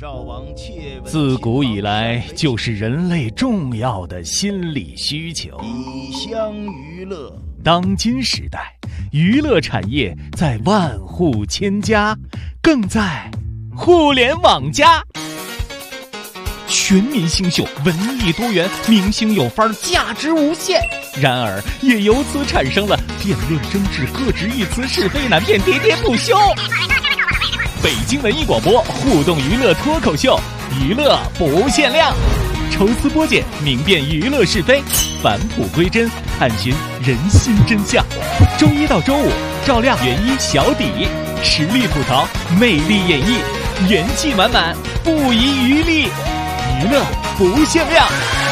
自古以来就是人类重要的心理需求。 以乡娱乐， 当今时代，娱乐产业在万户千家，更在互联网加。全民新秀，文艺多元，明星有范，价值无限。然而，也由此产生了辩论争执、各执一词、是非难辨、喋喋不休。北京文艺广播互动娱乐脱口秀，娱乐不限量，抽丝剥茧，明辨娱乐是非，返璞归真，探寻人心真相。周一到周五，照亮原一小底，实力吐槽，魅力演绎，元气满满，不遗余力，娱乐不限量。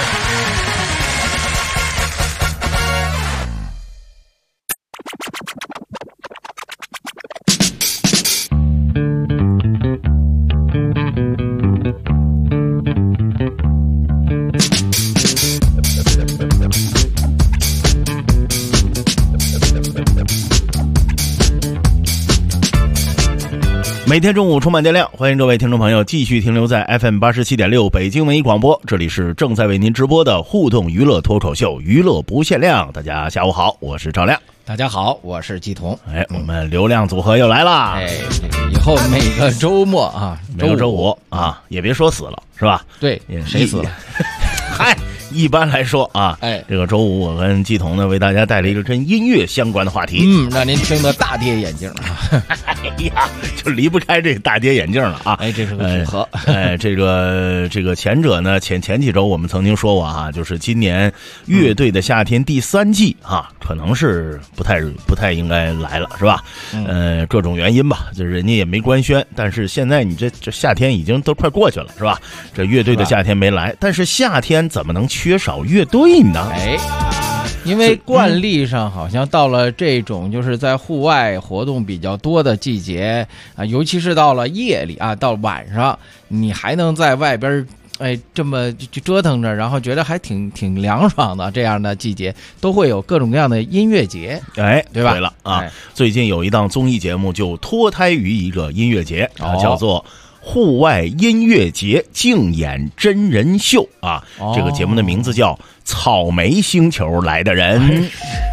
每天中午充满电量，欢迎各位听众朋友继续停留在 FM 87.6北京文艺广播，这里是正在为您直播的互动娱乐脱口秀，娱乐不限量。大家下午好，我是赵亮。 大家好，我是季彤。 我们流量组合又来了。 以后每个周末啊， 每个周五啊，也别说死了，是吧？ 对，谁死了？ 嗨。一般来说啊，这个周五我跟季彤呢为大家带来一个跟音乐相关的话题， 让您听得大跌眼镜啊！ 哎呀，就离不开这个大跌眼镜了啊！ 这是个组合。 这个前者呢，前几周我们曾经说过啊，就是今年乐队的夏天第3季啊，可能是不太应该来了，是吧？各种原因吧，就是人家也没官宣，但是现在你这夏天已经都快过去了，是吧？这乐队的夏天没来，但是夏天怎么能缺少乐队呢？ 因为惯例上好像到了这种就是在户外活动比较多的季节啊，尤其是到了夜里啊，到晚上你还能在外边这么就折腾着，然后觉得还挺凉爽的，这样的季节都会有各种各样的音乐节，对吧？ 对了啊，最近有一档综艺节目就脱胎于一个音乐节，它叫做户外音乐节竞演真人秀啊，这个节目的名字叫草莓星球来的人。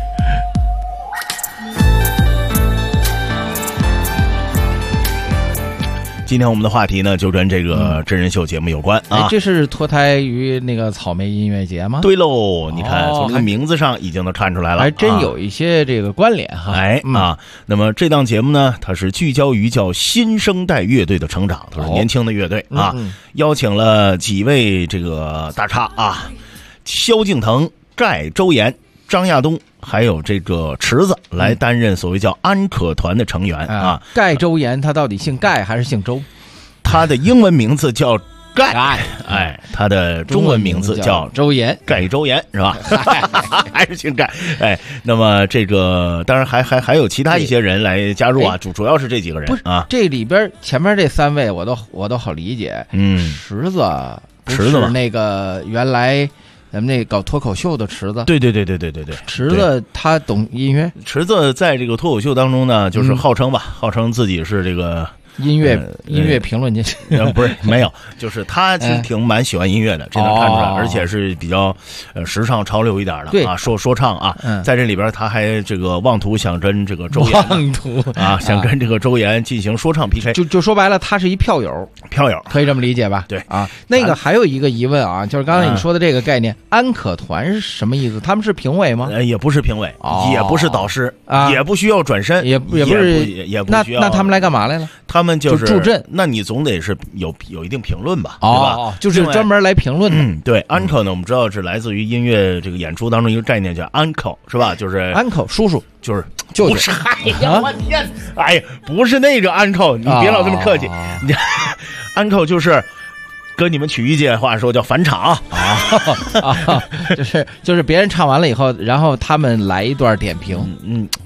今天我们的话题呢，就跟这个真人秀节目有关啊。 这是脱胎于那个草莓音乐节吗？ 对喽，你看从这个名字上已经能看出来了， 还真有一些这个关联哈。 那么这档节目呢，它是聚焦于叫新生代乐队的成长，都是年轻的乐队啊，邀请了几位这个大咖啊，萧敬腾、盖、周岩、张亚东。还有这个池子来担任所谓叫安可团的成员啊。 盖周岩他到底姓盖还是姓周？ 他的英文名字叫盖，他的中文名字叫周岩， 盖周岩是吧？还是姓盖？那么这个当然还有其他一些人来加入啊，主要是这几个人啊。 这里边前面这3位我都好理解。池子嘛，那个原来。咱们那搞脱口秀的池子，对， 池子他懂音乐。 池子在这个脱口秀当中呢，就是号称自己是这个音乐评论家， 不是没有，就是他其实蛮喜欢音乐的，这能看出来，而且是比较时尚潮流一点的啊，说唱啊，在这里边他还这个妄图想跟这个周岩想跟这个周岩进行说唱 PK， 就说白了，他是一票友，可以这么理解吧？ 对啊，那个还有一个疑问啊，就是刚才你说的这个概念，安可团是什么意思？他们是评委吗？ 也不是评委，也不是导师啊， 也不需要转身， 也不需要。那他们来干嘛来了？ 他们就助阵， 那你总得是有一定评论吧，对吧？ 就是专门来评论的。 对 ，uncle 呢，我们知道是来自于音乐这个演出当中一个概念叫 uncle， 是吧？就是 uncle 叔叔， 就是舅舅。 不是，哎呀，我天，哎呀，不是那个 uncle， 你别老这么客气。uncle 就是跟你们曲艺界话说叫返场就是别人唱完了以后，然后他们来一段点评。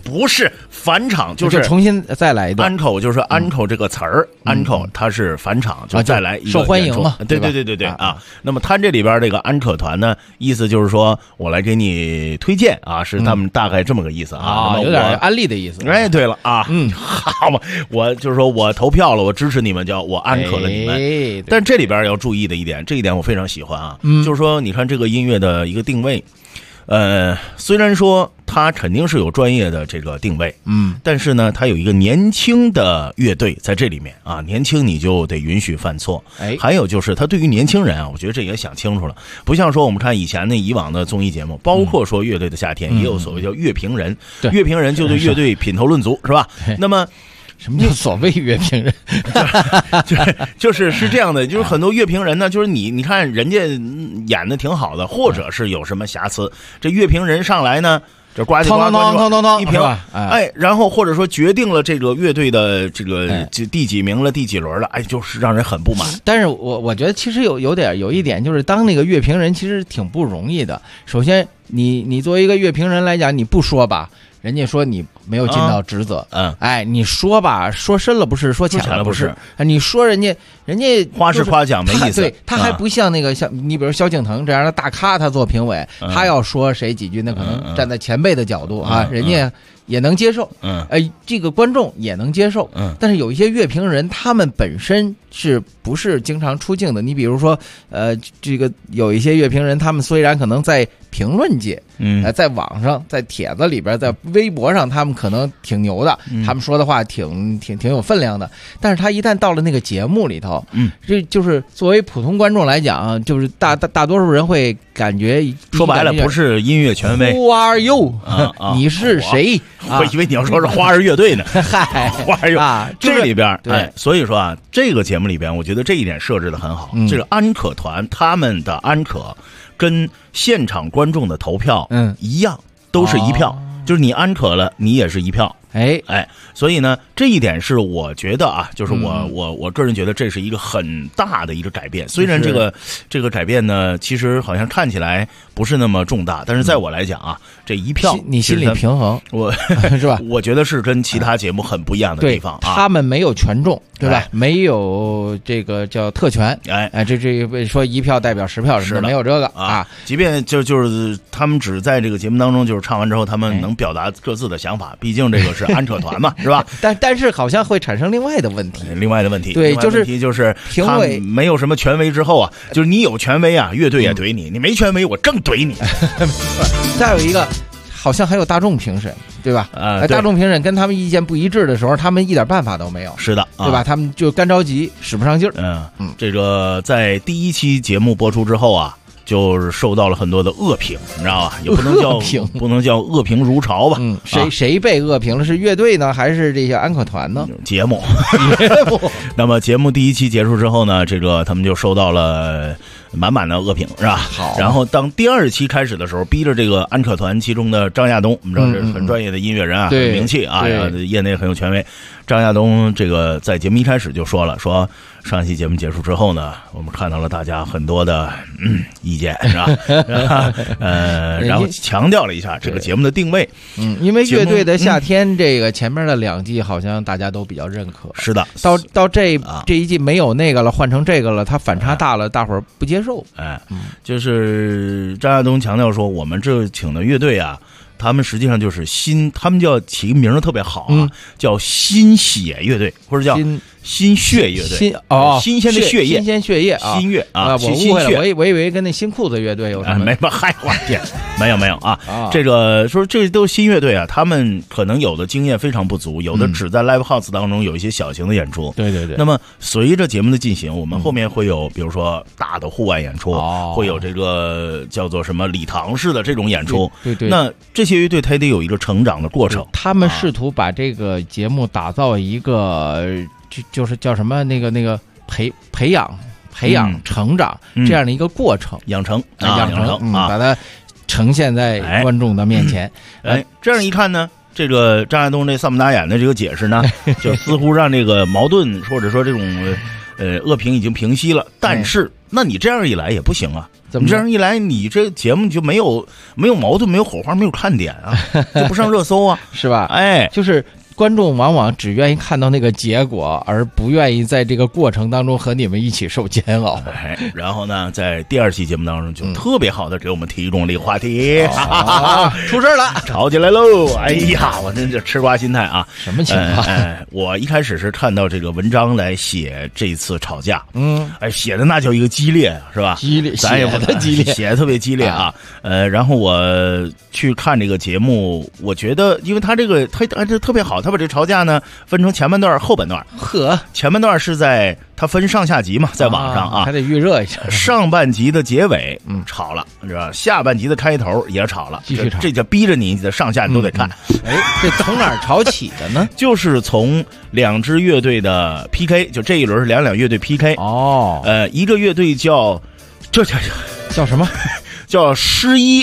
不是返场，就是重新再来一段。 uncle 就是 uncle 这个词儿，uncle 它是返场，就再来一个受欢迎嘛。 对啊。那么他这里边这个安可团呢，意思就是说我来给你推荐啊，是他们大概这么个意思啊， 有点安利的意思。 哎，对了啊，好嘛，我就是说我投票了，我支持你们，叫我安可了你们。但这里边要注意的一点，这一点我非常喜欢啊，就是说你看这个音乐的一个定位。虽然说它肯定是有专业的这个定位，但是呢，它有一个年轻的乐队在这里面啊，年轻你就得允许犯错。还有就是它对于年轻人啊，我觉得这也想清楚了，不像说我们看以往的综艺节目，包括说乐队的夏天，也有所谓叫乐评人，乐评人就对乐队品头论足，是吧？那么。 什么叫所谓乐评人？ 就是这样的，就是很多乐评人呢，就是你看人家演的挺好的，或者是有什么瑕疵，这乐评人上来呢，这呱唧呱唧一评，哎，然后或者说决定了这个乐队的这个第几名了，第几轮了，哎，就是让人很不满。 但是我觉得其实有一点，就是当那个乐评人其实挺不容易的。首先，你作为一个乐评人来讲，你不说吧。人家说你没有尽到职责，哎，你说吧，说深了不是，说浅了不是，你说人家花式夸奖没意思， 对，他还不像那个像你比如萧敬腾这样的大咖，他做评委，他要说谁几句，那可能站在前辈的角度啊，人家也能接受，这个观众也能接受，但是有一些乐评人，他们本身是不是经常出镜的？你比如说，这个有一些乐评人，他们虽然可能在评论界，在网上，在帖子里边，在微博上，他们可能挺牛的，他们说的话挺有分量的，但是他一旦到了那个节目里头，这就是作为普通观众来讲，就是大多数人会感觉， 说白了不是音乐权威 ，Who are you？你是谁？ 我以为你要说是花儿乐队呢。 嗨， 花儿乐这里边， 对， 所以说啊，这个节目里边，我觉得这一点设置的很好。这个安可团他们的安可跟现场观众的投票一样，都是一票，就是你安可了，你也是一票。哎，所以呢，这一点是我觉得啊，就是我个人觉得这是一个很大的一个改变。虽然这个改变呢，其实好像看起来不是那么重大，但是在我来讲啊，这一票你心里平衡， 我是吧？ 我觉得是跟其他节目很不一样的地方啊。 他们没有权重，对吧？没有这个叫特权，这说一票代表10票什么的，没有这个啊。 即便就是他们只在这个节目当中，就是唱完之后，他们能表达各自的想法，毕竟这个是安可团嘛，是吧？ 但是好像会产生另外的问题，对， 就是评委没有什么权威之后啊，就是你有权威啊，乐队也怼你；你没权威，我更怼你。 再有一个，好像还有大众评审，对吧？大众评审跟他们意见不一致的时候，他们一点办法都没有。 是的， 对吧？他们就干着急，使不上劲儿。这个在第一期节目播出之后啊。就是受到了很多的恶评，你知道吧？也不能叫恶评如潮吧？ 谁被恶评了？是乐队呢，还是这些安可团呢？ 节目。那么节目第一期结束之后呢，这个他们就收到了满满的恶评，是吧？ 好。 然后当第2期开始的时候，逼着这个安可团其中的张亚东，我们知道这是很专业的音乐人啊，很名气啊，业内很有权威。张亚东这个在节目一开始就说了，说上期节目结束之后呢，我们看到了大家很多的意见，是吧？然后强调了一下这个节目的定位。 因为乐队的夏天这个前面的2季好像大家都比较认可。 是的， 到这一季没有那个了，换成这个了，它反差大了，大伙儿不接受。 就是张亚东强调说，我们这请的乐队啊。他们实际上就是他们叫起个名字特别好啊，叫新血乐队，或者叫新血乐队，新鲜的血液， 新鲜血液啊，新月啊， 我误会了，我以为跟那新裤子乐队有什么？ 没吧？嗨，我天，没有啊！这个说这都是新乐队啊，他们可能有的经验非常不足，有的只在 live house 当中有一些小型的演出。 对。 那么随着节目的进行，我们后面会有，比如说大的户外演出，会有这个叫做什么礼堂式的这种演出。 对。 那这些乐队它得有一个成长的过程。 他们试图把这个节目打造一个。就是叫什么那个培养成长这样的一个过程， 养成， 把它呈现在观众的面前。 这样一看呢，这个张亚东这丧不打眼的这个解释呢，就似乎让这个矛盾或者说这种恶评已经平息了。但是，那你这样一来也不行啊。 怎么这样一来，你这节目就没有矛盾，没有火花，没有看点啊，就不上热搜啊， 是吧？ 哎， 就是观众往往只愿意看到那个结果，而不愿意在这个过程当中和你们一起受煎熬。 哎，然后呢，在第2期节目当中就特别好的给我们提供了一个话题， 出事了， 吵起来喽！哎呀，我真是吃瓜心态啊！ 什么情况？ 我一开始是看到这个文章来写这次吵架，写的那叫一个激烈，是吧？ 激烈， 咱也不激烈， 写的特别激烈啊。然后我去看这个节目，我觉得，因为他这特别好，他把这吵架呢分成前半段、后半段。前半段是在他分上下集嘛，在网上啊， 还得预热一下。 上半集的结尾吵了，是吧？下半集的开头也吵了， 继续吵， 这就逼着你的上下你都得看。 这从哪儿吵起的呢？ 就是从2支乐队的 PK， 就这一轮是两乐队 PK。一个乐队叫什么？叫失一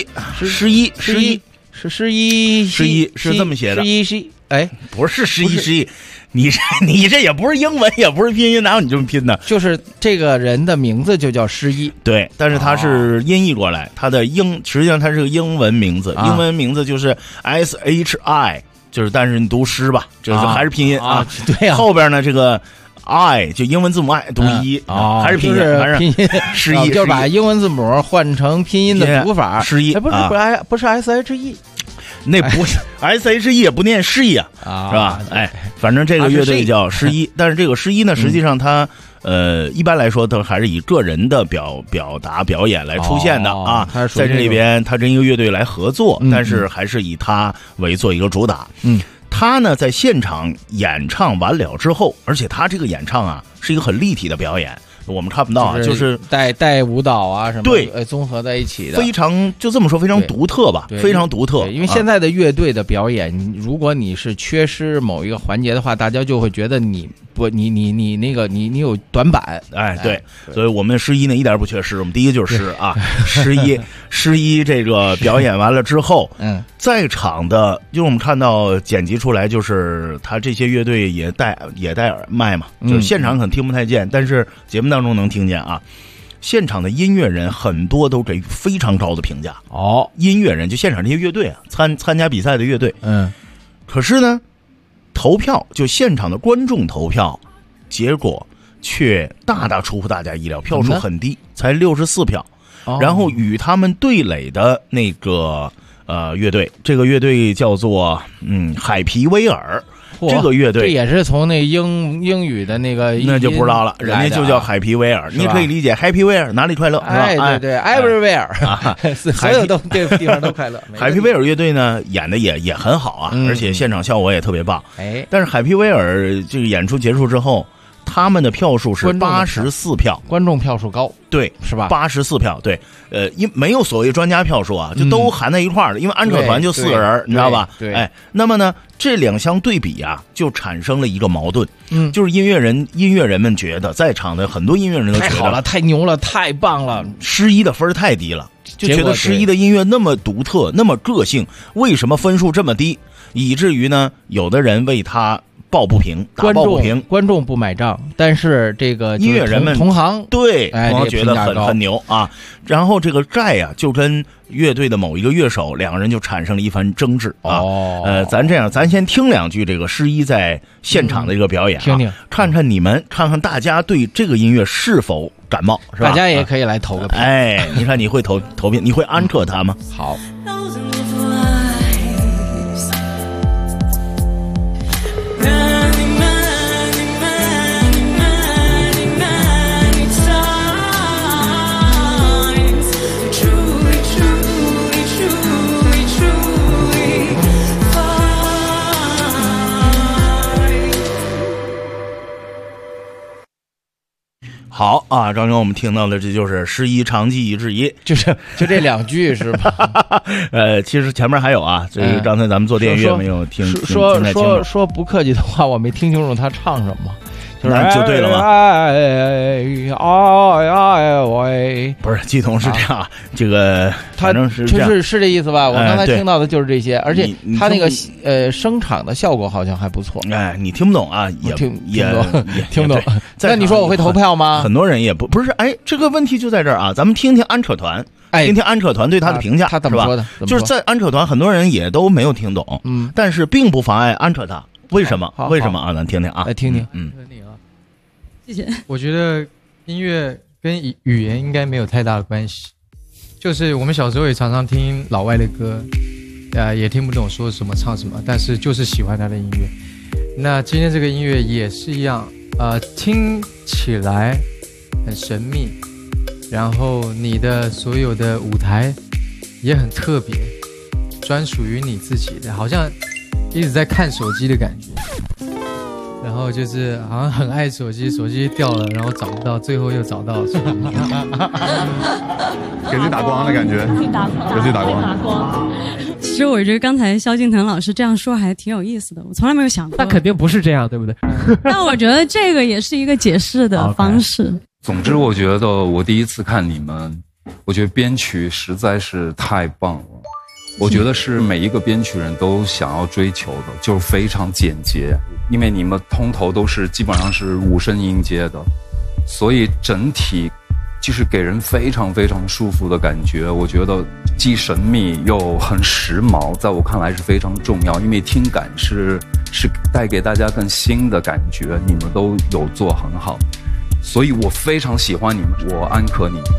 是这么写的。不是失一，你这也不是英文，也不是拼音，哪有你这么拼的？ 就是这个人的名字就叫失一， 对，但是他是音译过来，他的实际上他是个英文名字，英文名字就是 SHI， 就是但是你读诗吧，就是还是拼音啊， 对啊， 后边呢这个 I 就英文字母 I 读一还是拼音， 还是拼音失一， 就是把英文字母换成拼音的读法， 失一， 不是 SHE。 那不是 SHE 也不念失一啊，是吧？哎，反正这个乐队叫失一，但是这个失一呢，实际上它一般来说都还是以个人的表达表演来出现的啊。在这里边，他跟一个乐队来合作，但是还是以他为做一个主打。他呢在现场演唱完了之后，而且他这个演唱啊是一个很立体的表演。我们看不到啊，就是带舞蹈啊什么， 对， 综合在一起的， 非常就这么说，非常独特吧，非常独特。 因为现在的乐队的表演，如果你是缺失某一个环节的话，大家就会觉得你你有短板。 对，所以我们失一呢一点不缺失，我们第一就是失啊，失一这个表演完了之后，在场的，因为我们看到剪辑出来，就是他这些乐队也带耳麦嘛，就是现场可能听不太见，但是节目当中能听见啊。现场的音乐人很多都给非常高的评价音乐人就现场这些乐队啊，参加比赛的乐队，可是呢，投票就现场的观众投票，结果却大大出乎大家意料，票数很低，才64票。然后与他们对垒的那个乐队，这个乐队叫做海皮威尔。这个乐队这也是从那英语的那个， 那就不知道了，人家就叫海皮威尔，你可以理解 Happy Where 哪里快乐，是吧？ 对 ，Everywhere，所有这个地方都快乐。 海皮威尔乐队呢演的也很好啊，而且现场效果也特别棒。但是海皮威尔这个演出结束之后，他们的票数是84票， 观众票数高， 对， 是吧 ？84票，对，因没有所谓专家票数啊，就都含在一块儿了，因为安可团就4个人，你知道吧？ 对， 那么呢，这两相对比啊，就产生了一个矛盾，就是音乐人们觉得，在场的很多音乐人都觉得太好了，太牛了，太棒了， 失一的分太低了，就觉得失一的音乐那么独特，那么个性，为什么分数这么低？以至于呢，有的人为他抱不平，打抱不平， 观众不买账，但是这个音乐人们同行对，同行觉得很牛啊。然后这个债啊，就跟乐队的某一个乐手，两个人就产生了一番争执啊。咱这样，咱先听两句这个失一在现场的这个表演， 听听， 看看大家对这个音乐是否感冒，是吧？ 大家也可以来投个票。 你看你会投票，你会安可他吗？ 好。 好啊，刚刚我们听到的这就是失一长记忆之一， 就这两句是吧？ 其实前面还有啊，这个刚才咱们做电乐没有听说不客气的话，我没听清楚他唱什么， 那就对了吗？ 不是季彤是这样，这个反正是这样， 是这意思吧？我刚才听到的就是这些，而且他那个声场的效果好像还不错。 哎，你听不懂啊？也听不懂。那你说我会投票吗？ 很多人也不是，哎，这个问题就在这儿啊，咱们听听安扯团。听听安扯团对他的评价， 他怎么说的？ 就是在安扯团，很多人也都没有听懂，但是并不妨碍安扯他。为什么？为什么啊？咱听听啊， 来听听。 谢谢。 我觉得音乐跟语言应该没有太大的关系，就是我们小时候也常常听老外的歌，也听不懂说什么唱什么，但是就是喜欢他的音乐。那今天这个音乐也是一样，听起来很神秘。然后你的所有的舞台也很特别，专属于你自己的，好像一直在看手机的感觉，然后就是好像很爱手机，手机掉了，然后找不到，最后又找到了， 给自己打光的感觉，给自己打光。 其实我觉得刚才萧敬腾老师这样说还挺有意思的，我从来没有想过。 那肯定不是这样，对不对？ 但我觉得这个也是一个解释的方式。 总之，我觉得我第一次看你们，我觉得编曲实在是太棒了。我觉得是每一个编曲人都想要追求的，就是非常简洁，因为你们通头都是基本上是5声音阶的，所以整体就是给人非常非常舒服的感觉。我觉得既神秘又很时髦，在我看来是非常重要，因为听感是带给大家更新的感觉，你们都有做很好。所以我非常喜欢你们，我安可你们。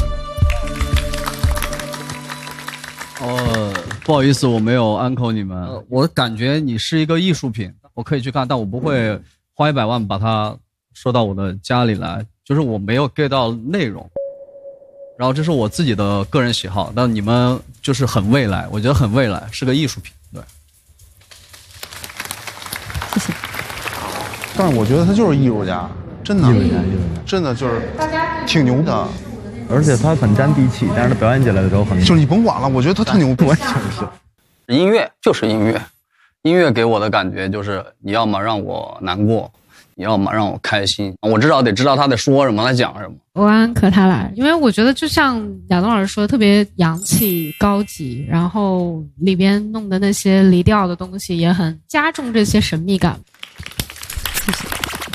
不好意思，我没有安可你们。我感觉你是一个艺术品，我可以去看，但我不会花100万把它收到我的家里来，就是我没有 get 到内容。然后这是我自己的个人喜好，但你们就是很未来，我觉得很未来，是个艺术品。对， 谢谢。 但是我觉得他就是艺术家。真的，真的就是挺牛的， 而且他很沾地气，但是他表演起来的时候很…… 就是你甭管了，我觉得他特牛，完全是。音乐就是音乐，音乐给我的感觉就是你要么让我难过，你要么让我开心，我至少得知道他在说什么，在讲什么。 我安可他来，因为我觉得就像亚东老师说的，特别洋气高级，然后里边弄的那些离调的东西也很加重这些神秘感。谢谢。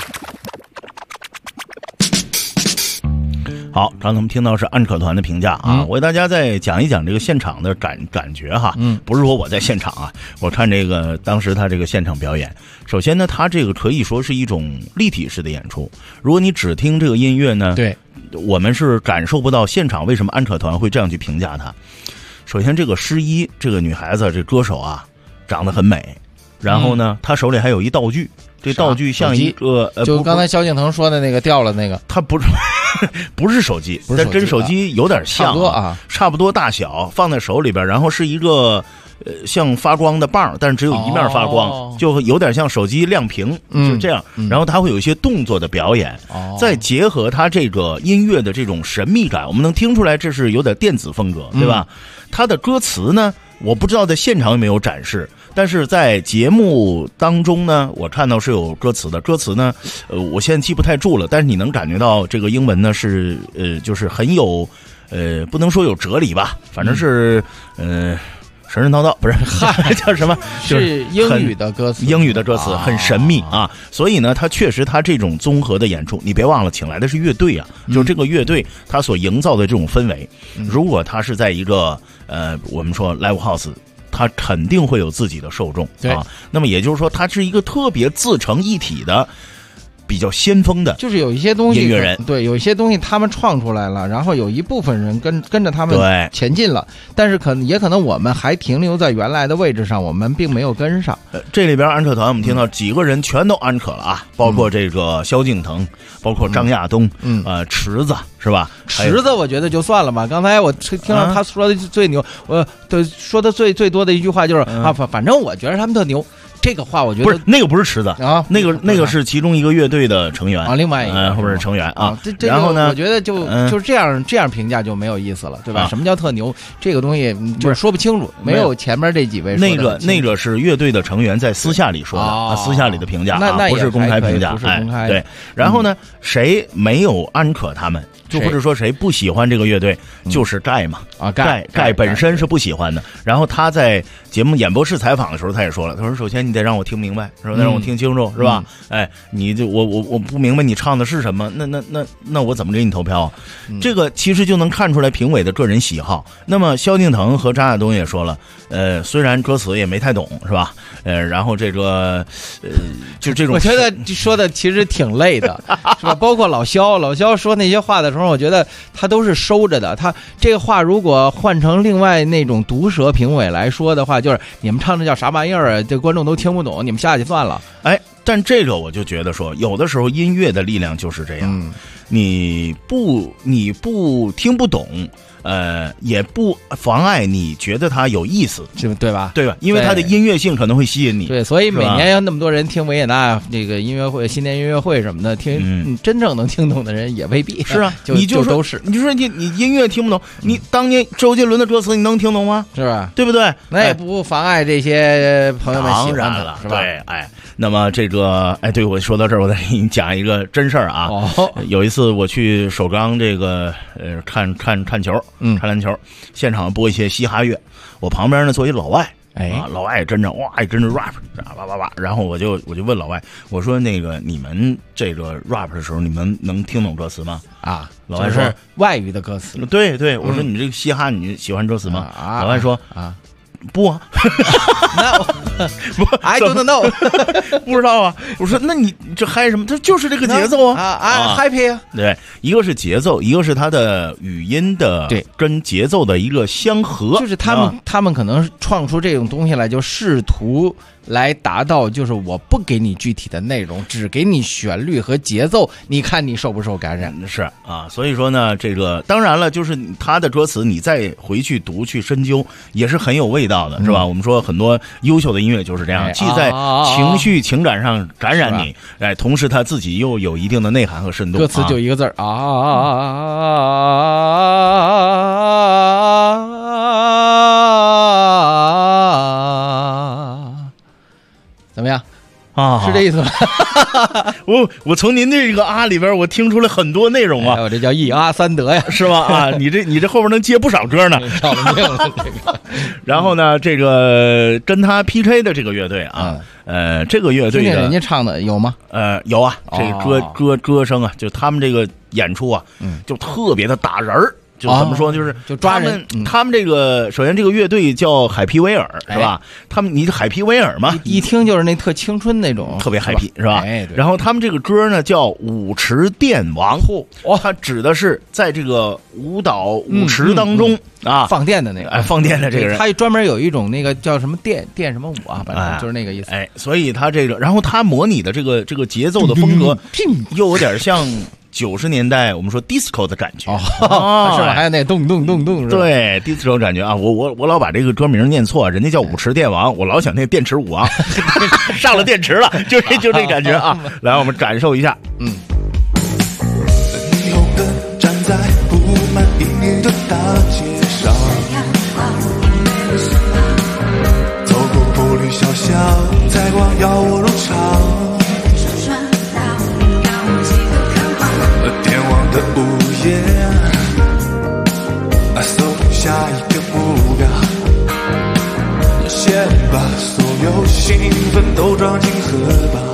好，刚才我们听到是安可团的评价啊，我给大家再讲一讲这个现场的感觉哈，不是说我在现场啊，我看这个当时他这个现场表演，首先呢，他这个可以说是一种立体式的演出，如果你只听这个音乐呢， 对， 我们是感受不到现场为什么安可团会这样去评价他。首先，这个诗一这个女孩子这歌手啊，长得很美，然后呢，她手里还有一道具。这道具像一个就刚才萧敬腾说的那个掉了那个， 它不是不是手机，但跟手机有点像差不多大小，放在手里边，然后是一个像发光的棒，但是只有一面发光，就有点像手机亮屏，就这样。然后它会有一些动作的表演，再结合它这个音乐的这种神秘感，我们能听出来这是有点电子风格，对吧？它的歌词呢，我不知道在现场有没有展示。但是在节目当中呢，我看到是有歌词的。歌词呢，我现在记不太住了，但是你能感觉到这个英文呢是就是很有不能说有哲理吧，反正是神神叨叨，不是叫什么？ 是英语的歌词， 英语的歌词很神秘啊。所以呢，它确实它这种综合的演出，你别忘了，请来的是乐队啊，就这个乐队它所营造的这种氛围，如果它是在一个我们说 live house。它肯定会有自己的受众啊，那么也就是说，它是一个特别自成一体的、比较先锋的， 就是有一些东西音乐人， 对，有一些东西他们创出来了，然后有一部分人跟着他们前进了，但是也可能我们还停留在原来的位置上，我们并没有跟上。 这里边安可团我们听到几个人全都安可了啊，包括这个萧敬腾，包括张亚东，池子是吧？ 池子我觉得就算了吧。刚才我听到他说的最牛，说的最多的一句话就是反正我觉得他们特牛。这个话我觉得不是那个不是池子啊，那个是其中一个乐队的成员啊，另外一个或者成员啊。 然后呢，我觉得就是这样评价就没有意思了，对吧？什么叫特牛？这个东西就是说不清楚，没有前面这几位说的。 那个是乐队的成员在私下里说的，私下里的评价， 那不是公开评价， 不是公开。 对，然后呢，谁没有安可他们？ 就或者说谁不喜欢这个乐队，就是盖嘛盖本身是不喜欢的。然后他在节目演播室采访的时候，他也说了，他说首先你得让我听明白，是吧？得让我听清楚，是吧？哎，你就我不明白你唱的是什么，那我怎么给你投票？这个其实就能看出来评委的个人喜好。那么萧敬腾和张亚东也说了，虽然歌词也没太懂，是吧？然后这个就这种， 我觉得说的其实挺累的，是吧？包括老萧说那些话的时候，我觉得他都是收着的。他这个话如果换成另外那种毒舌评委来说的话，就是你们唱的叫啥玩意儿啊？这观众都听不懂，你们下去算了。 哎，但这个我就觉得说，有的时候音乐的力量就是这样，你不听不懂。也不妨碍你觉得它有意思， 对吧？ 对吧？因为它的音乐性可能会吸引你。 对，所以每年有那么多人听维也纳这个音乐会、新年音乐会什么的，听真正能听懂的人也未必。 是啊， 你就都是， 你说你音乐听不懂，你当年周杰伦的歌词你能听懂吗？ 是吧？ 对不对？ 那也不妨碍这些朋友们喜欢了， 是吧？ 对，哎，那么这个，哎，对，我说到这儿，我再给你讲一个真事儿啊。有一次我去首钢这个看球，看篮球。现场播一些嘻哈乐，我旁边呢坐一老外，老外也跟着也跟着 rap， 然后我就问老外，我说那个你们这个 rap 的时候，你们能听懂歌词吗？ 啊， 老外说外语的歌词。 对，我说你这个嘻哈你喜欢歌词吗？老外说不啊 ，No， 不 ，I don't know， 不知道啊。我说那你这嗨什么？它就是这个节奏啊 ，happy 啊。 对，一个是节奏，一个是它的语音的跟节奏的一个相合。 就是他们可能创出这种东西来，就试图来达到，就是我不给你具体的内容，只给你旋律和节奏，你看你受不受感染？ 是啊，所以说呢，这个当然了，就是他的歌词，你再回去读去深究，也是很有味道的，是吧？我们说很多优秀的音乐就是这样，既在情绪情感上感染你，哎，同时他自己又有一定的内涵和深度。 歌词就一个字怎么样啊？ 是这意思吗？ 我从您这个啊里边，我听出来很多内容啊。 我这叫一阿三德呀， 是吧？啊，你这后边能接不少歌呢。 要了命了这个。 然后呢，这个跟他 PK 的这个乐队啊，这个乐队的人家唱的有吗？ 有啊，这个歌声啊，就他们这个演出啊，就特别的打人儿。就怎么说， 就抓人。 他们这个首先这个乐队叫海皮威尔，是吧？你海皮威尔嘛， 一听就是那特青春那种， 特别海皮，是吧？ 哎， 然后他们这个歌呢叫舞池电王，它指的是在这个舞池当中啊放电的那个， 放电的这个人， 他专门有一种那个叫什么电什么舞啊，反正就是那个意思。 哎，所以他这个，然后他模拟的这个节奏的风格，又有点像90年代我们说 disco 的感觉是吧？还有那动动动动， 对 disco 感觉啊！我老把这个歌名念错，人家叫舞池电王，我老想那电池舞王上了电池了，就这感觉啊！来，我们感受一下， 你有个站在布满阴影的大街上，走过玻璃小巷，采光邀我入场。的午夜，搜下一个目标，先把所有兴奋都装进荷包。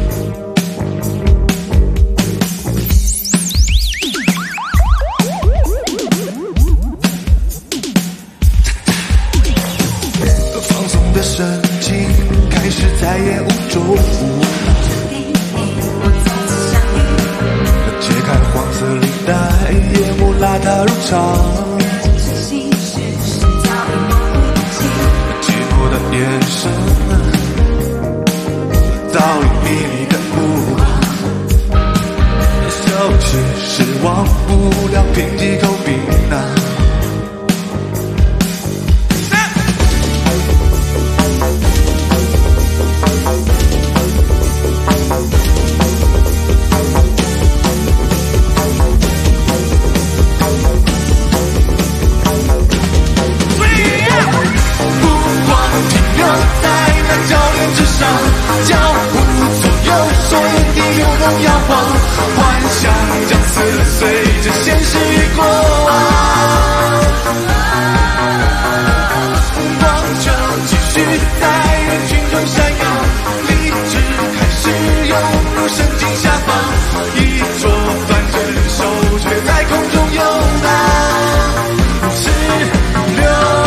放松的神经开始在烟雾中舞蹈。黄色领带，夜幕拉他入场，寂寞的眼神，早已迷离的目光，羞耻是忘不了，品几口冰拿。脚步左右，手眼底有梦摇晃，幻想将撕碎这现实别在空中游荡，如此流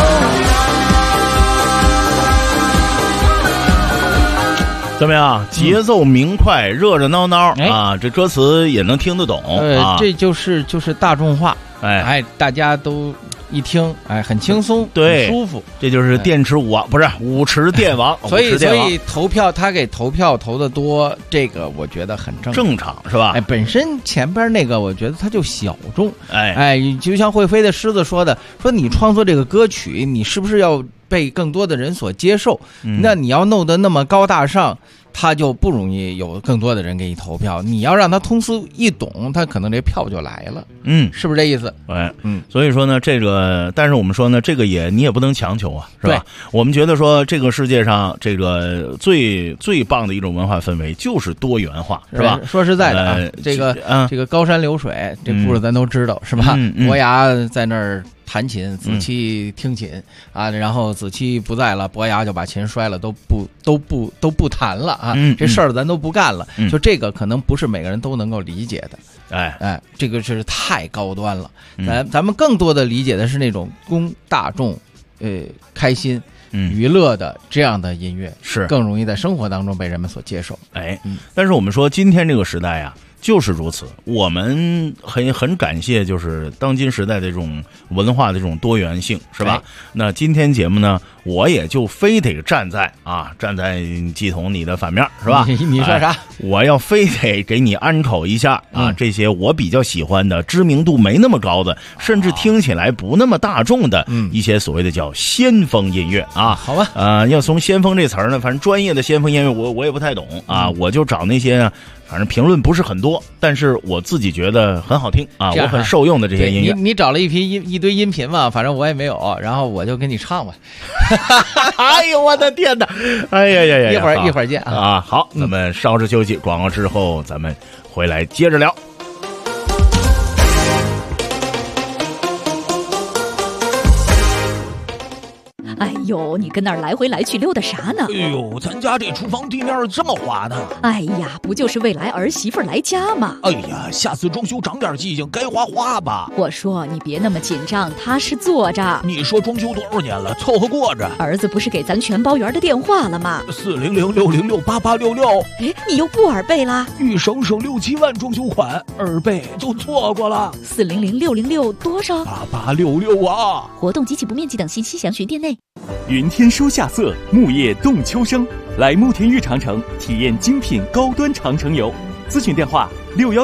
怎么样？节奏明快，热热闹闹啊！这歌词也能听得懂啊！ 这就是大众化，大家都一听，很轻松， 对， 很舒服。 这就是电池舞王，不是舞池电王。 所以投票，他给投票投的多，这个我觉得很正常，是吧？ 本身前边那个，我觉得它就小众。就像会飞的狮子说的，说你创作这个歌曲，你是不是要被更多的人所接受？那你要弄得那么高大上，他就不容易有更多的人给你投票。你要让他通俗易懂，他可能这票就来了。是不是这意思？ 所以说呢，这个，但是我们说呢，这个你也不能强求啊，是吧？我们觉得说，这个世界上这个最棒的一种文化氛围就是多元化，是吧？ 说实在的，这个高山流水，这故事咱都知道，是吧？伯牙在那儿弹琴，子期听琴啊，然后子期不在了，伯牙就把琴摔了，都不弹了啊，这事儿咱都不干了。就这个可能不是每个人都能够理解的。这个是太高端了。咱们更多的理解的是那种供大众开心娱乐的这样的音乐， 是更容易在生活当中被人们所接受。 但是我们说今天这个时代啊，就是如此，我们很感谢，就是当今时代的这种文化的这种多元性，是吧？那今天节目呢，我也就非得站在季彤你的反面，是吧？ 你说啥？ 我要非得给你安口一下啊！这些我比较喜欢的、知名度没那么高的，甚至听起来不那么大众的一些所谓的叫先锋音乐啊。 好吧， 要从先锋这词儿呢，反正专业的先锋音乐我也不太懂啊，我就找那些反正评论不是很多，但是我自己觉得很好听啊，我很受用的这些音乐。 你找了一堆音频嘛，反正我也没有，然后我就给你唱吧。 哎呦我的天哪！哎呀， 一会儿见啊！好，咱们稍事休息，广告之后咱们回来接着聊。 哎呦，你跟那儿来回来去溜达啥呢？ 哎呦，咱家这厨房地面这么滑呢。 哎呀，不就是未来儿媳妇来家吗？ 哎呀，下次装修长点记性，该花吧。 我说你别那么紧张，踏实坐着。 你说装修多少年了，凑合过着。 儿子不是给咱全包圆的电话了吗 ？400-606-8866。 哎，你又不耳背啦？ 欲省6-7万装修款，耳背就错过了。 400-606多少 ？8866啊！ 活动及其不面积等信息详询店内。 云天收夏色，木叶动秋生。来慕田峪长城体验精品高端长城游，咨询电话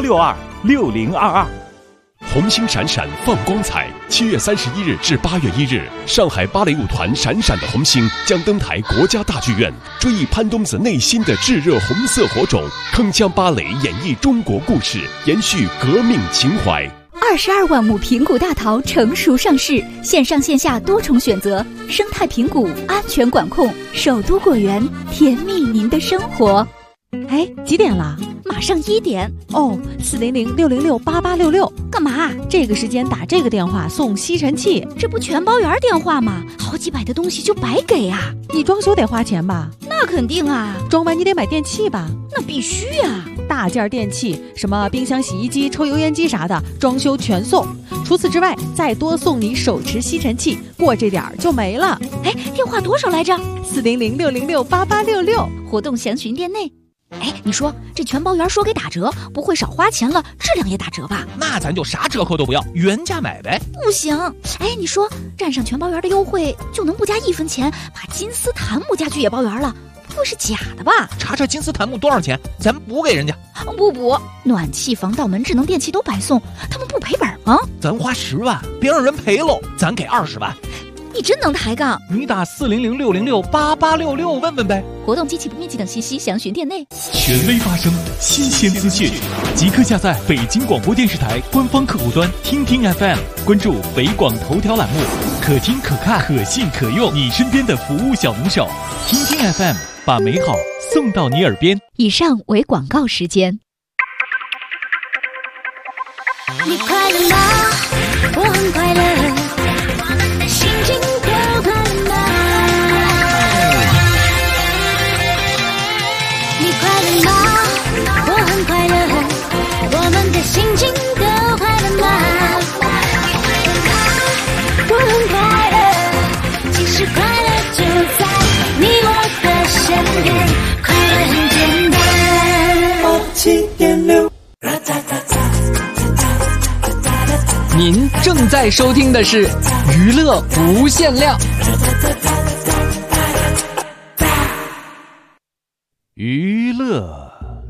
61626022。 红星闪闪放光彩，7月31日至8月1日，上海芭蕾舞团闪闪的红星将登台国家大剧院，追忆潘冬子内心的炙热红色火种，铿锵芭蕾演绎中国故事，延续革命情怀。 22万亩平谷大桃成熟上市，线上线下多重选择，生态平谷，安全管控，首都果园，甜蜜您的生活。 哎，几点了？ 马上1点。 哦，400-606-8866，干嘛？这个时间打这个电话送吸尘器， 这不全包圆电话吗？好几百的东西就白给啊！ 你装修得花钱吧？ 那肯定啊！ 装完你得买电器吧？ 那必须啊！ 大件电器，什么冰箱、洗衣机、抽油烟机啥的，装修全送。除此之外，再多送你手持吸尘器，过这点儿就没了。 哎，电话多少来着 ？400-606-8866， 活动详询店内。哎，你说这全包圆说给打折，不会少花钱了，质量也打折吧？ 那咱就啥折扣都不要，原价买呗。 不行，哎，你说占上全包圆的优惠，就能不加1分钱，把金丝檀木家具也包圆了，不会是假的吧？ 查查金丝檀木多少钱，咱补给人家。 不补，暖气、防盗门、智能电器都白送，他们不赔本吗？ 咱花10万，别让人赔喽，咱给20万。 你真能抬杠！ 你打400-606-8866问问呗。 活动及其不面积等信息详询店内。 权威发声，新鲜资讯，即刻下载北京广播电视台官方客户端听听 FM， 关注北广头条栏目，可听可看可信可用，你身边的服务小能手。听听 FM， 把美好送到你耳边。 以上为广告时间。 你快乐吗？我很快乐。心情都快乐，你快乐吗？我很快乐，我们的心情都快乐吗？ 您正在收听的是娱乐无限量。 娱乐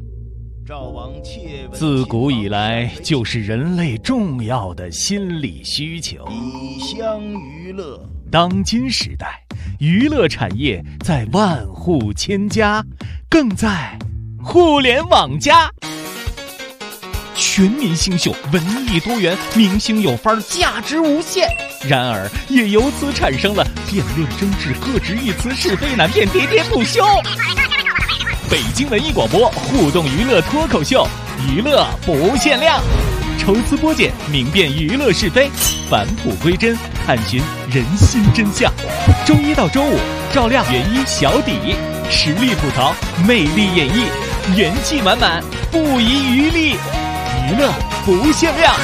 自古以来就是人类重要的心理需求。 以相娱乐， 当今时代，娱乐产业在万户千家，更在互联网加。全民星秀，文艺多元，明星有范儿，价值无限。然而，也由此产生了辩论争执、各执一词、是非难辨、喋喋不休。北京文艺广播互动娱乐脱口秀，娱乐不限量，抽丝剥茧，明辨娱乐是非，返璞归真，探寻人心真相。周一到周五，赵亮、袁一、小底，实力吐槽，魅力演绎，元气满满，不遗余力，娱乐不限量。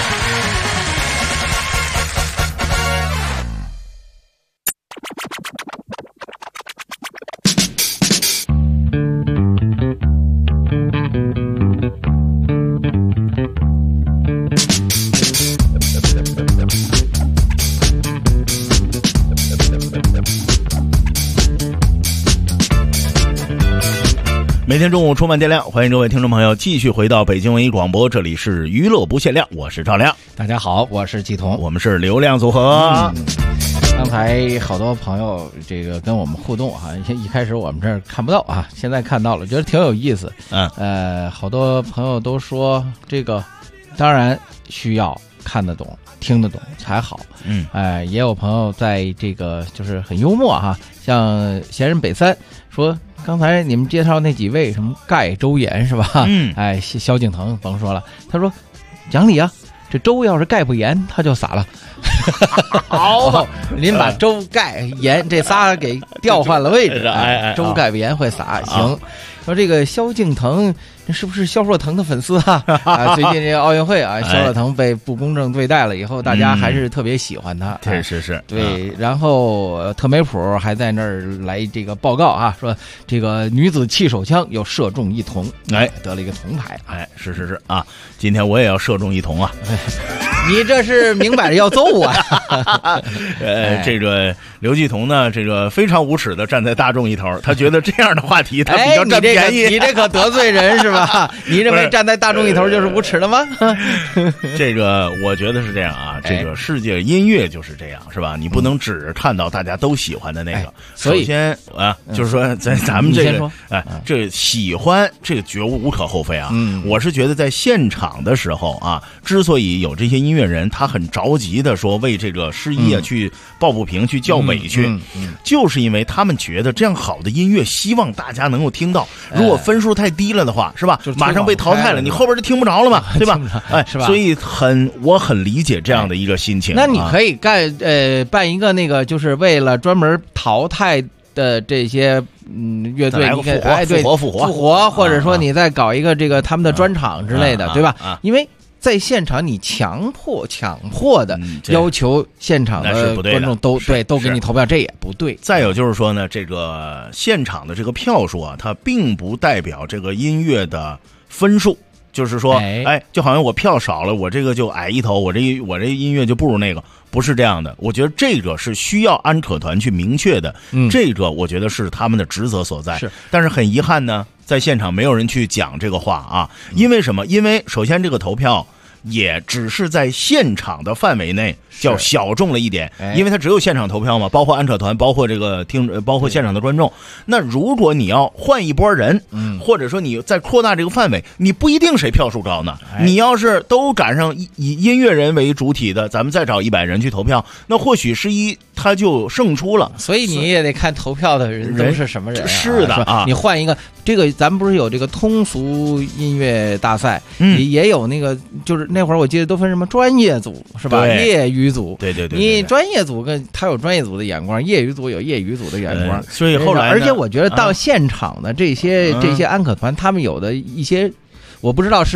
每天中午充满电量，欢迎各位听众朋友继续回到北京文艺广播，这里是娱乐不限量，我是赵亮。 大家好，我是季彤， 我们是流量组合。 刚才好多朋友这个跟我们互动啊，一开始我们这儿看不到啊，现在看到了，觉得挺有意思。好多朋友都说这个当然需要看得懂、听得懂才好。也有朋友在这个就是很幽默哈，像闲人北三说，刚才你们介绍那几位什么盖、周岩是吧？萧敬腾甭说了，他说讲理啊，这周要是盖不严，他就洒了。好，您把周、盖、严这仨给调换了位置，周盖不严会洒。行，说这个萧敬腾是不是萧若腾的粉丝啊？最近这个奥运会啊，萧若腾被不公正对待了以后，大家还是特别喜欢他。 是， 对。然后特梅普还在那儿来这个报告啊，说这个女子气手枪又射中一铜，得了一个铜牌。 是啊，今天我也要射中一铜啊。 你这是明摆着要揍我啊！ 这个刘继彤呢，这个非常无耻的站在大众一头，他觉得这样的话题他比较占便宜。 你这可得罪人是吧？你认为站在大众一头就是无耻的吗？ 这个我觉得是这样啊，这个世界音乐就是这样，是吧？你不能只看到大家都喜欢的那个。首先啊，就是说在咱们这个这喜欢这个绝无可厚非啊。我是觉得在现场的时候啊，之所以有这些音乐人他很着急的说为这个失意去抱不平、去叫委屈，就是因为他们觉得这样好的音乐希望大家能够听到，如果分数太低了的话，是吧？马上被淘汰了，你后边就听不着了嘛，对吧？ 是吧？ 所以我很理解这样的一个心情。 那你可以办一个那个，就是为了专门淘汰的这些乐队，你复活，或者说你再搞一个这个他们的专场之类的，对吧？因为在现场你强迫的要求现场的观众都给你投票，这也不对。 再有就是说呢，这个现场的这个票数啊，它并不代表这个音乐的分数。就是说，就好像我票少了，我这个就矮一头，我这音乐就不如那个，不是这样的。我觉得这个是需要安可团去明确的，这个我觉得是他们的职责所在。但是很遗憾呢，在现场没有人去讲这个话啊，因为什么？因为首先这个投票也只是在现场的范围内叫小众了一点，因为它只有现场投票嘛，包括安可团，包括这个包括现场的观众。那如果你要换一波人，或者说你再扩大这个范围，你不一定谁票数高呢。你要是都赶上以音乐人为主体的，咱们再找100人去投票，那或许他就胜出了。 所以你也得看投票的人都是什么人。 是的啊， 你换一个这个，咱们不是有这个通俗音乐大赛，也有那个，就是那会儿我记得都分什么专业组是吧？业余组， 对， 你专业组他有专业组的眼光，业余组有业余组的眼光， 所以后来， 而且我觉得到现场的这些安可团，他们有的一些，我不知道是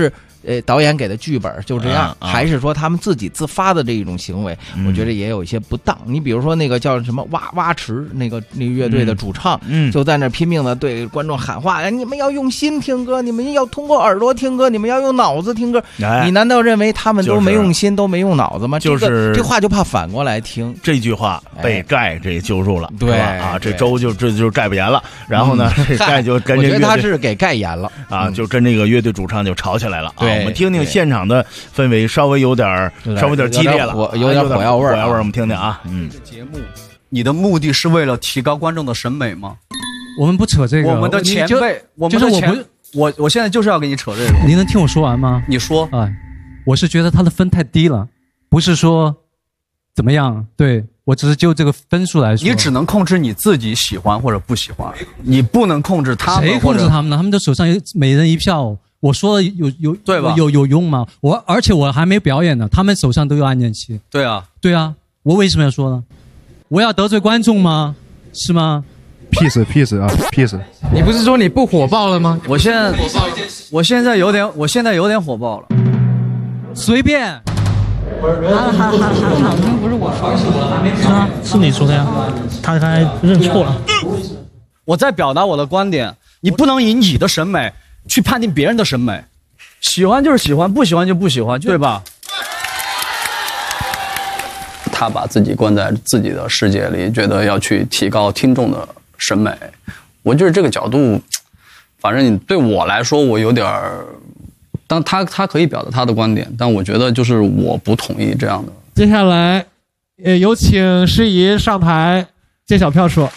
导演给的剧本就这样，还是说他们自己自发的这一种行为，我觉得也有一些不当。你比如说那个叫什么蛙池那个乐队的主唱，就在那拼命的对观众喊话，你们要用心听歌，你们要通过耳朵听歌，你们要用脑子听歌。你难道认为他们都没用心，都没用脑子吗？这话就怕反过来听。 这句话被盖这揪住了， 对啊，这周就盖不严了。然后呢，这盖就跟这我觉得他是给盖严了啊，就跟这个乐队主唱就吵起来了。 对， 我们听听现场的氛围，稍微有点激烈了， 有点火药味儿。 我们听听啊。 这个节目，你的目的是为了提高观众的审美吗？ 我们不扯这个。 我们的前辈，我现在就是要跟你扯这个。 您能听我说完吗？ 你说啊，我是觉得他的分太低了，不是说怎么样，对。我只是就这个分数来说， 你只能控制你自己喜欢或者不喜欢，你不能控制他们。 谁控制他们呢？他们的手上有每人一票，我说了有对吧？ 有用吗？而且我还没表演呢，他们手上都有按键器。 对啊， 对啊，我为什么要说呢？我要得罪观众吗？是吗 ？peace 啊 peace。 你不是说你不火爆了吗？ 我现在有点火爆了。 随便。 好，那不是我说的，是你说的呀。他还认错了。 我在表达我的观点，你不能以你的审美去判定别人的审美，喜欢就是喜欢，不喜欢就不喜欢，对吧？他把自己关在自己的世界里，觉得要去提高听众的审美。我就是这个角度，反正对我来说，我有点儿。但他可以表达他的观点，但我觉得就是我不同意这样的。 接下来，有请诗怡上台揭晓票数。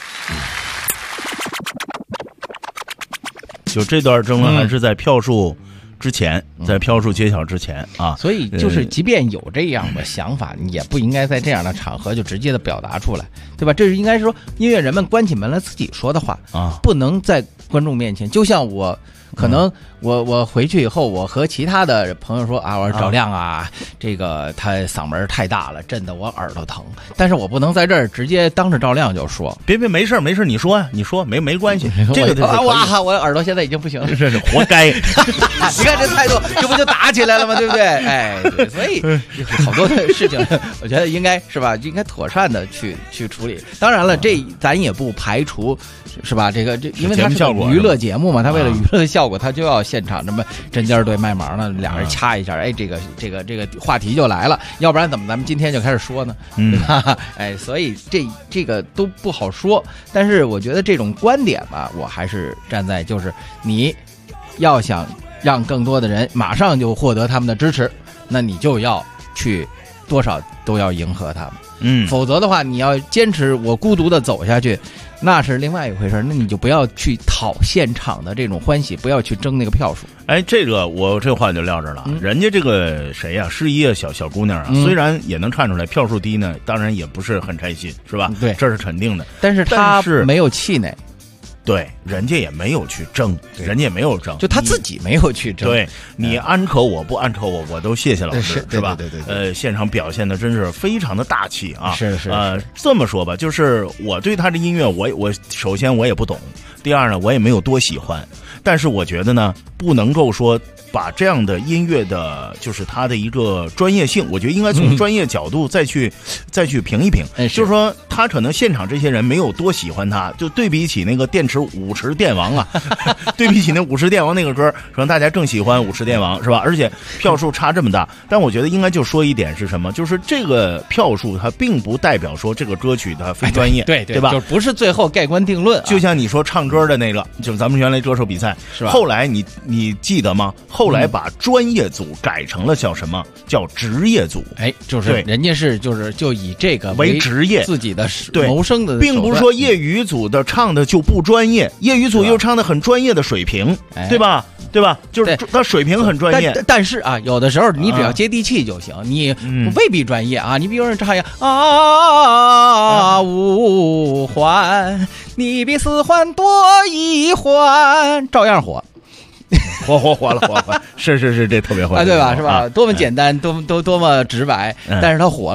就这段争论还是在票数之前，在票数揭晓之前啊。 所以就是即便有这样的想法，你也不应该在这样的场合就直接的表达出来，对吧？这是应该说音乐人们关起门来自己说的话啊，不能在观众面前。就像我可能我回去以后，我和其他的朋友说啊，我说赵亮啊，这个他嗓门太大了，震得我耳朵疼。但是我不能在这儿直接当着赵亮就说， 别没事，你说呀，你说没关系，这个哇，我耳朵现在已经不行了， 这是活该。 你看这态度，这不就打起来了吗？对不对？哎，对，所以好多的事情，我觉得应该是吧，应该妥善的去处理。当然了，这咱也不排除是吧？这因为它是娱乐节目嘛，它为了娱乐效果，它就要现场这么针尖对麦芒的，俩人掐一下，哎，这个话题就来了，要不然怎么咱们今天就开始说呢？对吧？哎，所以这个都不好说。但是我觉得这种观点吧，我还是站在就是你要想让更多的人马上就获得他们的支持，那你就要去多少都要迎合他们，否则的话，你要坚持我孤独的走下去。那是另外一回事，那你就不要去讨现场的这种欢喜，不要去争那个票数。 哎，我这话就撂这了。人家这个谁呀，诗怡小姑娘啊，虽然也能看出来票数低呢，当然也不是很开心，是吧？ 对， 这是肯定的。 但是她没有气馁。 对，人家也没有去争， 就他自己没有去争。 对，你安可我不安可我都谢谢老师，是吧？ 对。 现场表现的真是非常的大气啊！ 是。 这么说吧，就是我对他的音乐，我首先我也不懂，第二呢，我也没有多喜欢。但是我觉得呢，不能够说把这样的音乐的，就是它的一个专业性，我觉得应该从专业角度再去评一评。就是说，他可能现场这些人没有多喜欢他，就对比起那个舞池电王啊，对比起那舞池电王那个歌，可能大家更喜欢舞池电王，是吧？而且票数差这么大，但我觉得应该就说一点是什么，就是这个票数它并不代表说这个歌曲的非专业，对吧？ 就不是最后盖棺定论。 就像你说唱歌的那个，就是咱们原来歌手比赛， 是吧？ 后来你记得吗？后来把专业组改成了叫什么？叫职业组。 哎，就是人家是就以这个为职业， 自己的谋生的， 并不是说业余组的唱的就不专业，业余组又唱的很专业的水平，对吧？对吧？就是他水平很专业， 但是啊，有的时候你只要接地气就行，你未必专业啊。你比如说唱一啊，五环，你比四环多一环，照样火。 火了，是，这特别火， 对吧？是吧？多么简单，多么直白，但是他火了。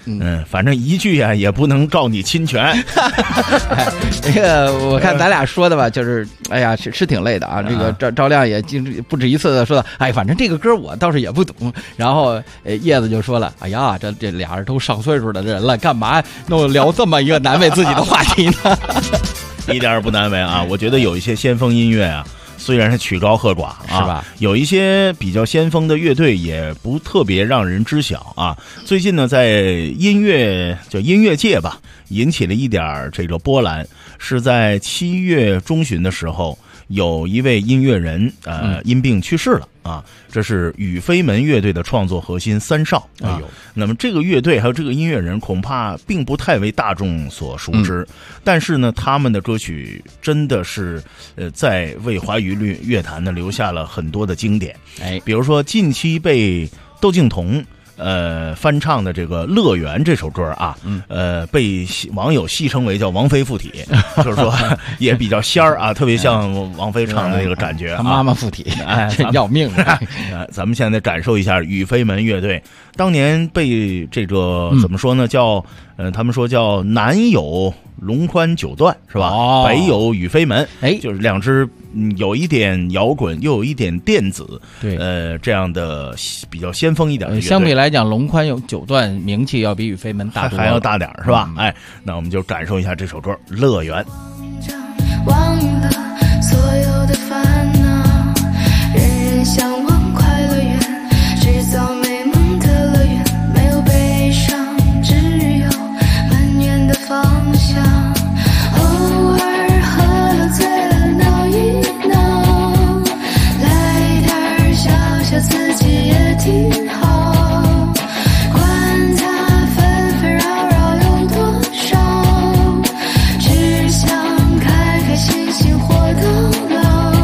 反正一句啊也不能告你侵权。 这个我看咱俩说的吧，就是哎呀是挺累的啊。这个赵亮也不止一次的说的，哎，反正这个歌我倒是也不懂。然后叶子就说了，哎呀，这俩人都上岁数的人了，干嘛弄聊这么一个难为自己的话题呢？ 一点也不难为啊！我觉得有一些先锋音乐啊，虽然是曲高和寡，是吧？有一些比较先锋的乐队也不特别让人知晓啊。最近呢，在音乐界吧，引起了一点这个波澜，是在7月中旬的时候，有一位音乐人因病去世了啊。这是雨飞门乐队的创作核心三少啊。那么这个乐队还有这个音乐人恐怕并不太为大众所熟知，但是呢，他们的歌曲真的是在为华语乐坛呢留下了很多的经典。比如说近期被窦靖童翻唱的这个《乐园》这首歌啊，被网友戏称为叫王菲附体，就是说也比较仙儿啊，特别像王菲唱的那个感觉啊。 妈妈附体，真要命啊！ 咱们现在感受一下雨飞门乐队当年被这个怎么说呢？叫他们说叫南有龙宽九段是吧？北有雨飞门，就是两支有一点摇滚又有一点电子， 对， 这样的比较先锋一点的乐队。 相比来讲，龙宽有9段，名气要比雨飞门大多了， 还要大点是吧？那我们就感受一下这首歌《乐园》。 忘了所有的烦恼，人人向往快乐园，制造美梦的乐园，没有悲伤，只有满眼的方向。偶尔喝了醉了闹一闹，来点笑笑自己也挺好。管它纷纷扰扰有多少，只想开开心心活到老。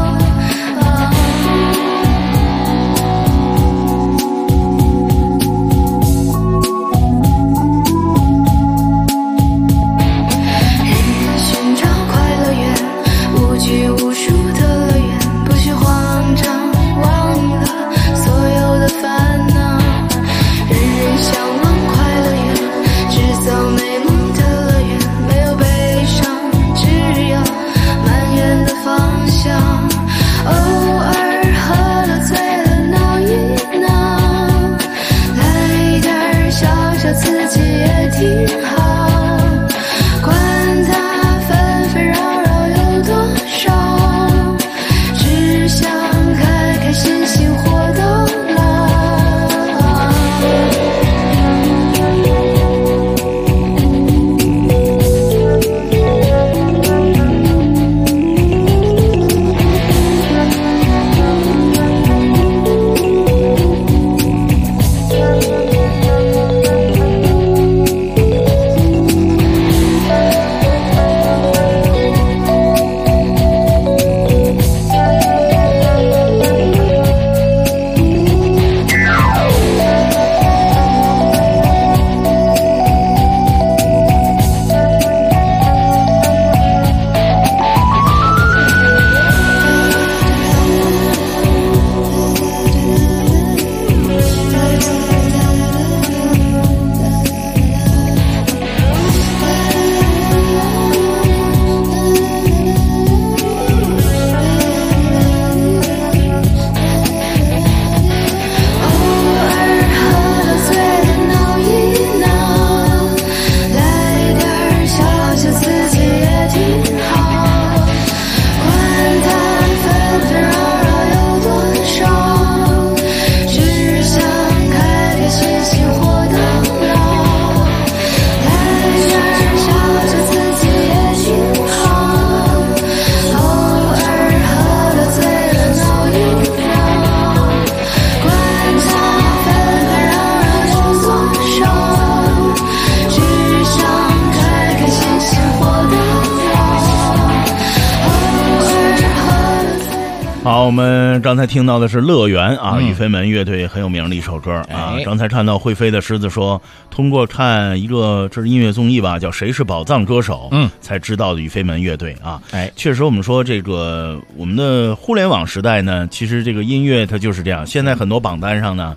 寻找快乐园，无拘无束的乐园，不需慌张，忘了所有的烦恼。人人向往快乐园，制造美梦的乐园，没有悲伤，只有满眼的方向。偶尔喝了醉了闹一闹，来点笑笑自己也挺好。管它纷纷扰扰有多少，只想开开心心活到老。 好，我们刚才听到的是《乐园》啊，雨飞门乐队很有名的一首歌啊。刚才看到会飞的狮子说，通过看一个这是音乐综艺吧，叫《谁是宝藏歌手》，才知道的雨飞门乐队啊。确实，我们说这个我们的互联网时代呢，其实这个音乐它就是这样。现在很多榜单上呢，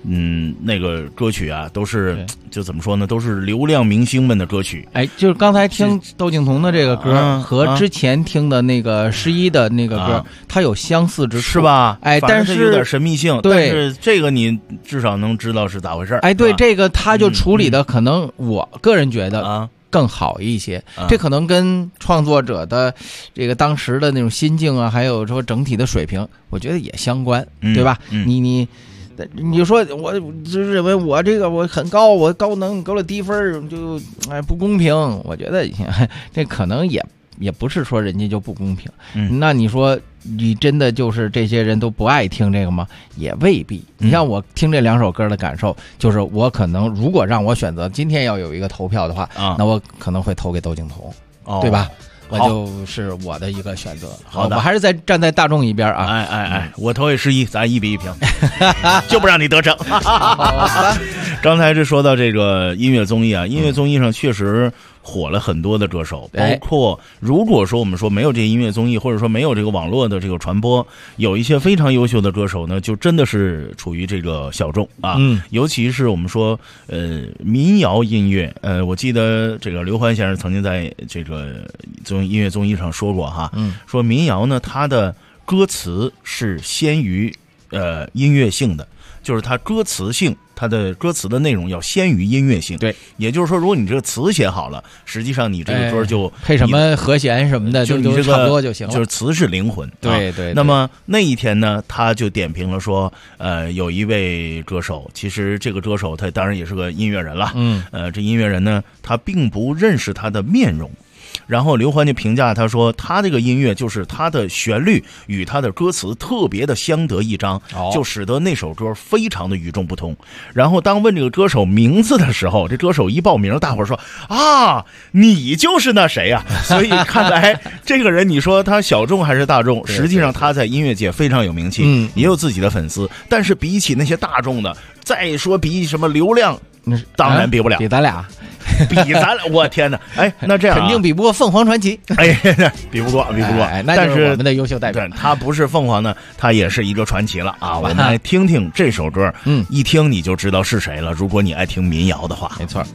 那个歌曲啊，都是就怎么说呢，都是流量明星们的歌曲。 哎，就是刚才听窦靖童的这个歌和之前听的那个11的那个歌，它有相似之处， 是吧？ 哎，但是有点神秘性， 对， 但是这个你至少能知道是咋回事。 哎，对，这个他就处理的可能我个人觉得更好一些，这可能跟创作者的这个当时的那种心境啊，还有说整体的水平，我觉得也相关，对吧？你就说我就认为我这个我很高，我高能，你给我低分就不公平。我觉得这可能也不是说人家就不公平。那你说你真的就是这些人都不爱听这个吗？也未必。你像我听这2首歌的感受，就是我可能如果让我选择今天要有一个投票的话，那我可能会投给窦靖童，对吧？我就是我的一个选择。 好的， 我还是站在大众一边啊。 哎，我投给11，咱1比1平，就不让你得逞。刚才这说到这个音乐综艺啊，音乐综艺上确实火了很多的歌手，包括如果说我们说没有这音乐综艺，或者说没有这个网络的这个传播，有一些非常优秀的歌手呢，就真的是处于这个小众啊。尤其是我们说民谣音乐，我记得这个刘欢先生曾经在这个音乐综艺上说过哈，说民谣呢，它的歌词是先于音乐性的，就是它歌词性，它的歌词的内容要先于音乐性。 对， 也就是说，如果你这个词写好了，实际上你这个歌就配什么和弦什么的， 就你这个差不多就行了。 就是词是灵魂。 对对。 那么那一天呢，他就点评了说，有一位歌手，其实这个歌手他当然也是个音乐人了。这音乐人呢，他并不认识他的面容。然后刘欢就评价他说，他这个音乐就是他的旋律与他的歌词特别的相得益彰，就使得那首歌非常的与众不同。然后当问这个歌手名字的时候，这歌手一报名，大伙儿说啊，你就是那谁啊。所以看来这个人，你说他小众还是大众，实际上他在音乐界非常有名气，也有自己的粉丝。但是比起那些大众的，再说比什么流量，当然比不了， 比咱俩。 我天哪！哎，那这样肯定比不过凤凰传奇。 哎，比不过。 那就是我们的优秀代表。 他不是凤凰呢，他也是一个传奇了啊！我们来听听这首歌，一听你就知道是谁了。如果你爱听民谣的话， 没错。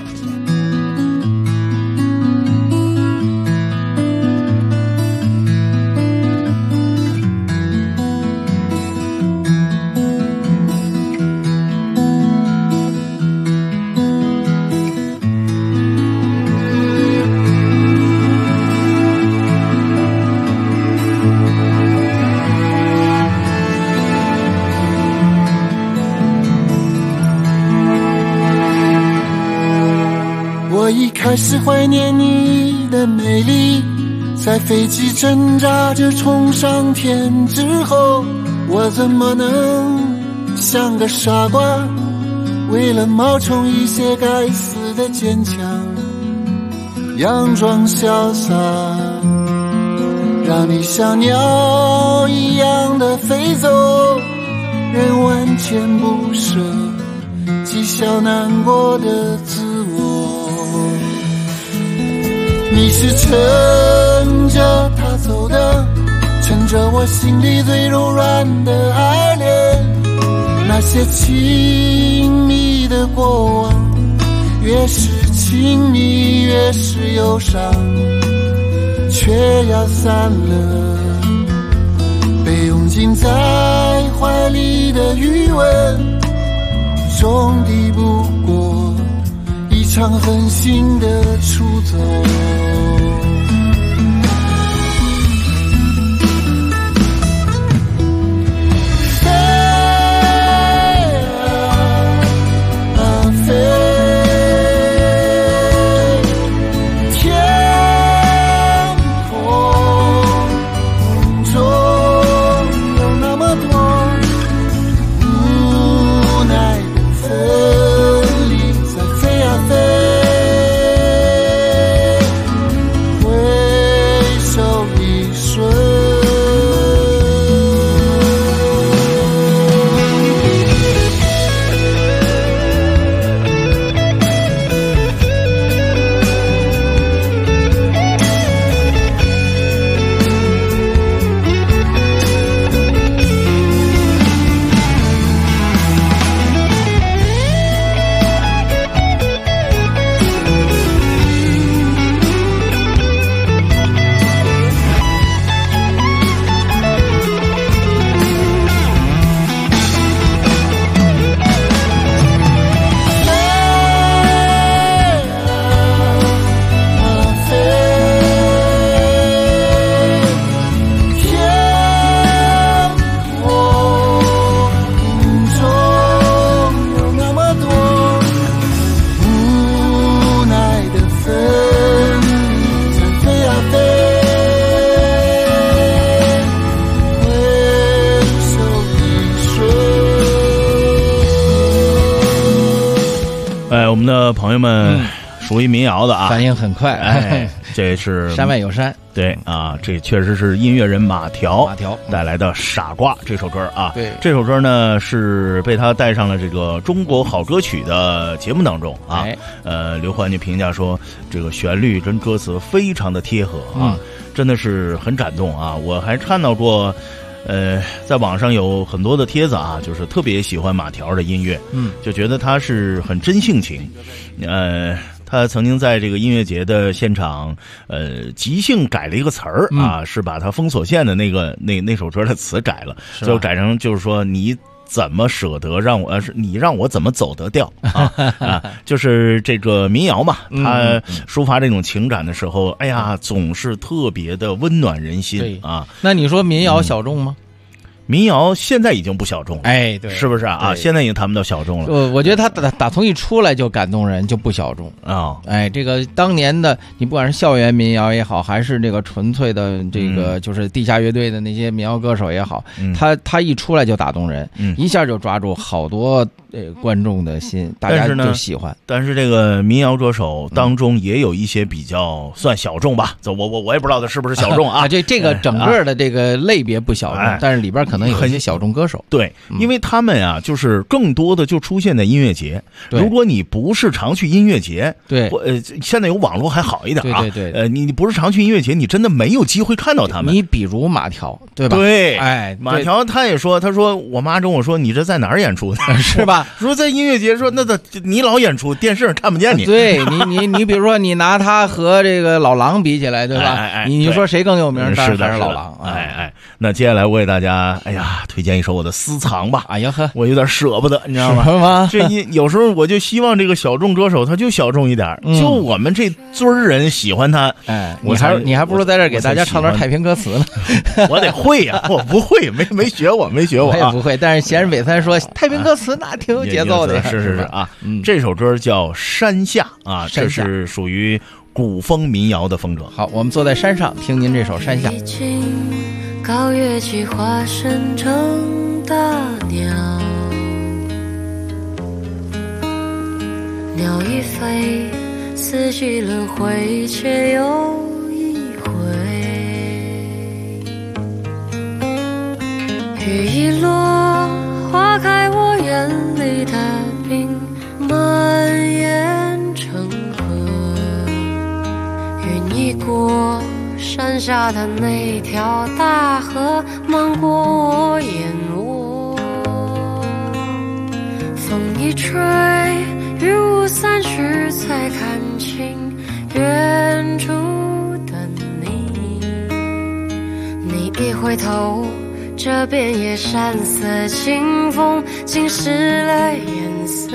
开始怀念你的美丽，在飞机挣扎着冲上天之后，我怎么能像个傻瓜，为了冒充一些该死的坚强，佯装潇洒，让你像鸟一样的飞走，人万千不舍，讥笑难过的自我。你是乘着他走的，乘着我心里最柔软的爱恋，那些亲密的过往，越是亲密越是忧伤，却要散了，被拥进在怀里的余温，终抵不过一场狠心的出走。 的朋友们属于民谣的啊， 反应很快。 哎，这是山外有山。 对啊，这确实是音乐人马条带来的《傻瓜》这首歌啊。 对， 这首歌呢是被他带上了这个中国好歌曲的节目当中啊。刘欢就评价说，这个旋律跟歌词非常的贴合啊，真的是很感动啊。我还看到过。在网上有很多的帖子啊，就是特别喜欢马条的音乐，就觉得他是很真性情，他曾经在这个音乐节的现场，即兴改了一个词儿啊，是把他《封锁线》的那首歌的词改了，就改成就是说你怎么舍得让我，你让我怎么走得掉啊？就是这个民谣嘛，他抒发这种情感的时候，哎呀，总是特别的温暖人心啊。 那你说民谣小众吗？ 民谣现在已经不小众了， 哎，对， 是不是啊？现在已经他们都小众了。 我觉得他打从一出来就感动人，就不小众啊。 哎，这个当年的你不管是校园民谣也好，还是这个纯粹的这个就是地下乐队的那些民谣歌手也好，他一出来就打动人，一下就抓住好多观众的心，大家就喜欢。 但是这个民谣歌手当中也有一些比较算小众吧，我也不知道他是不是小众啊。 这个整个的这个类别不小众，但是里边可能有一些小众歌手。 对，因为他们啊，就是更多的就出现在音乐节。如果你不是常去音乐节， 对， 现在有网络还好一点啊。 对， 你不是常去音乐节，你真的没有机会看到他们。 你比如马条，对吧？ 对， 哎， 马条他也说，他说我妈跟我说，你这在哪儿演出的？ 是吧？ 说在音乐节，说那你老演出，电视上看不见你。 对你比如说你拿他和这个老狼比起来，对吧？你说谁更有名？当然还是老狼。 那接下来我给大家，推荐一首我的私藏吧。 哎呀呵， 我有点舍不得，你知道吗？ 是吗？ 这有时候我就希望这个小众歌手他就小众一点，就我们这堆人喜欢他。 哎，你还不如在这儿给大家唱段太平歌词呢。 我得会呀，我不会，没学我。 我也不会，但是闲人北三说太平歌词那挺有节奏的。 是啊，这首歌叫《山下》啊，这是属于古风民谣的风格。 好，我们坐在山上听您这首《山下》。 高月季化身成大鸟，鸟一飞，四季轮回，却又一回。雨一落，花开我眼里的冰蔓延成河。云一过，山下的那条大河漫过我眼窝。风一吹，雨雾散去，才看清远处的你。你一回头，这边也山色，清风浸湿了颜色。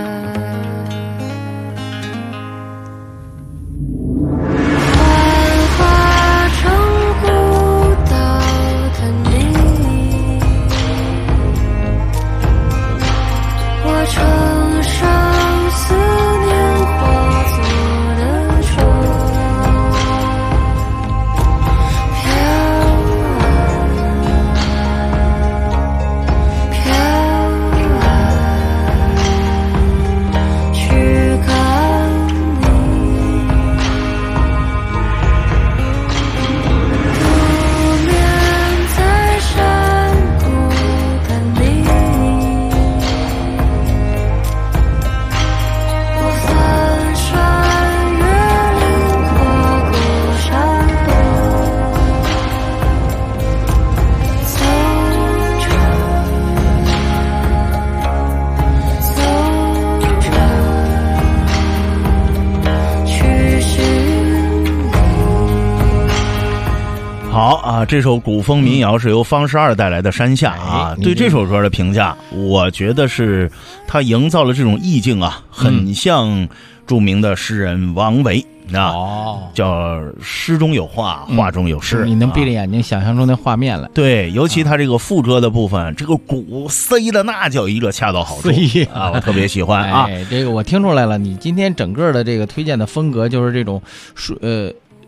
这首古风民谣是由方十二带来的《山下》啊。对这首歌的评价，我觉得是他营造了这种意境啊，很像著名的诗人王维啊。叫诗中有画，画中有诗。 你能闭着眼睛想象出那画面来。 对，尤其他这个副歌的部分，这个鼓塞的那叫一个恰到好处啊，我特别喜欢啊。 这个我听出来了，你今天整个的这个推荐的风格就是这种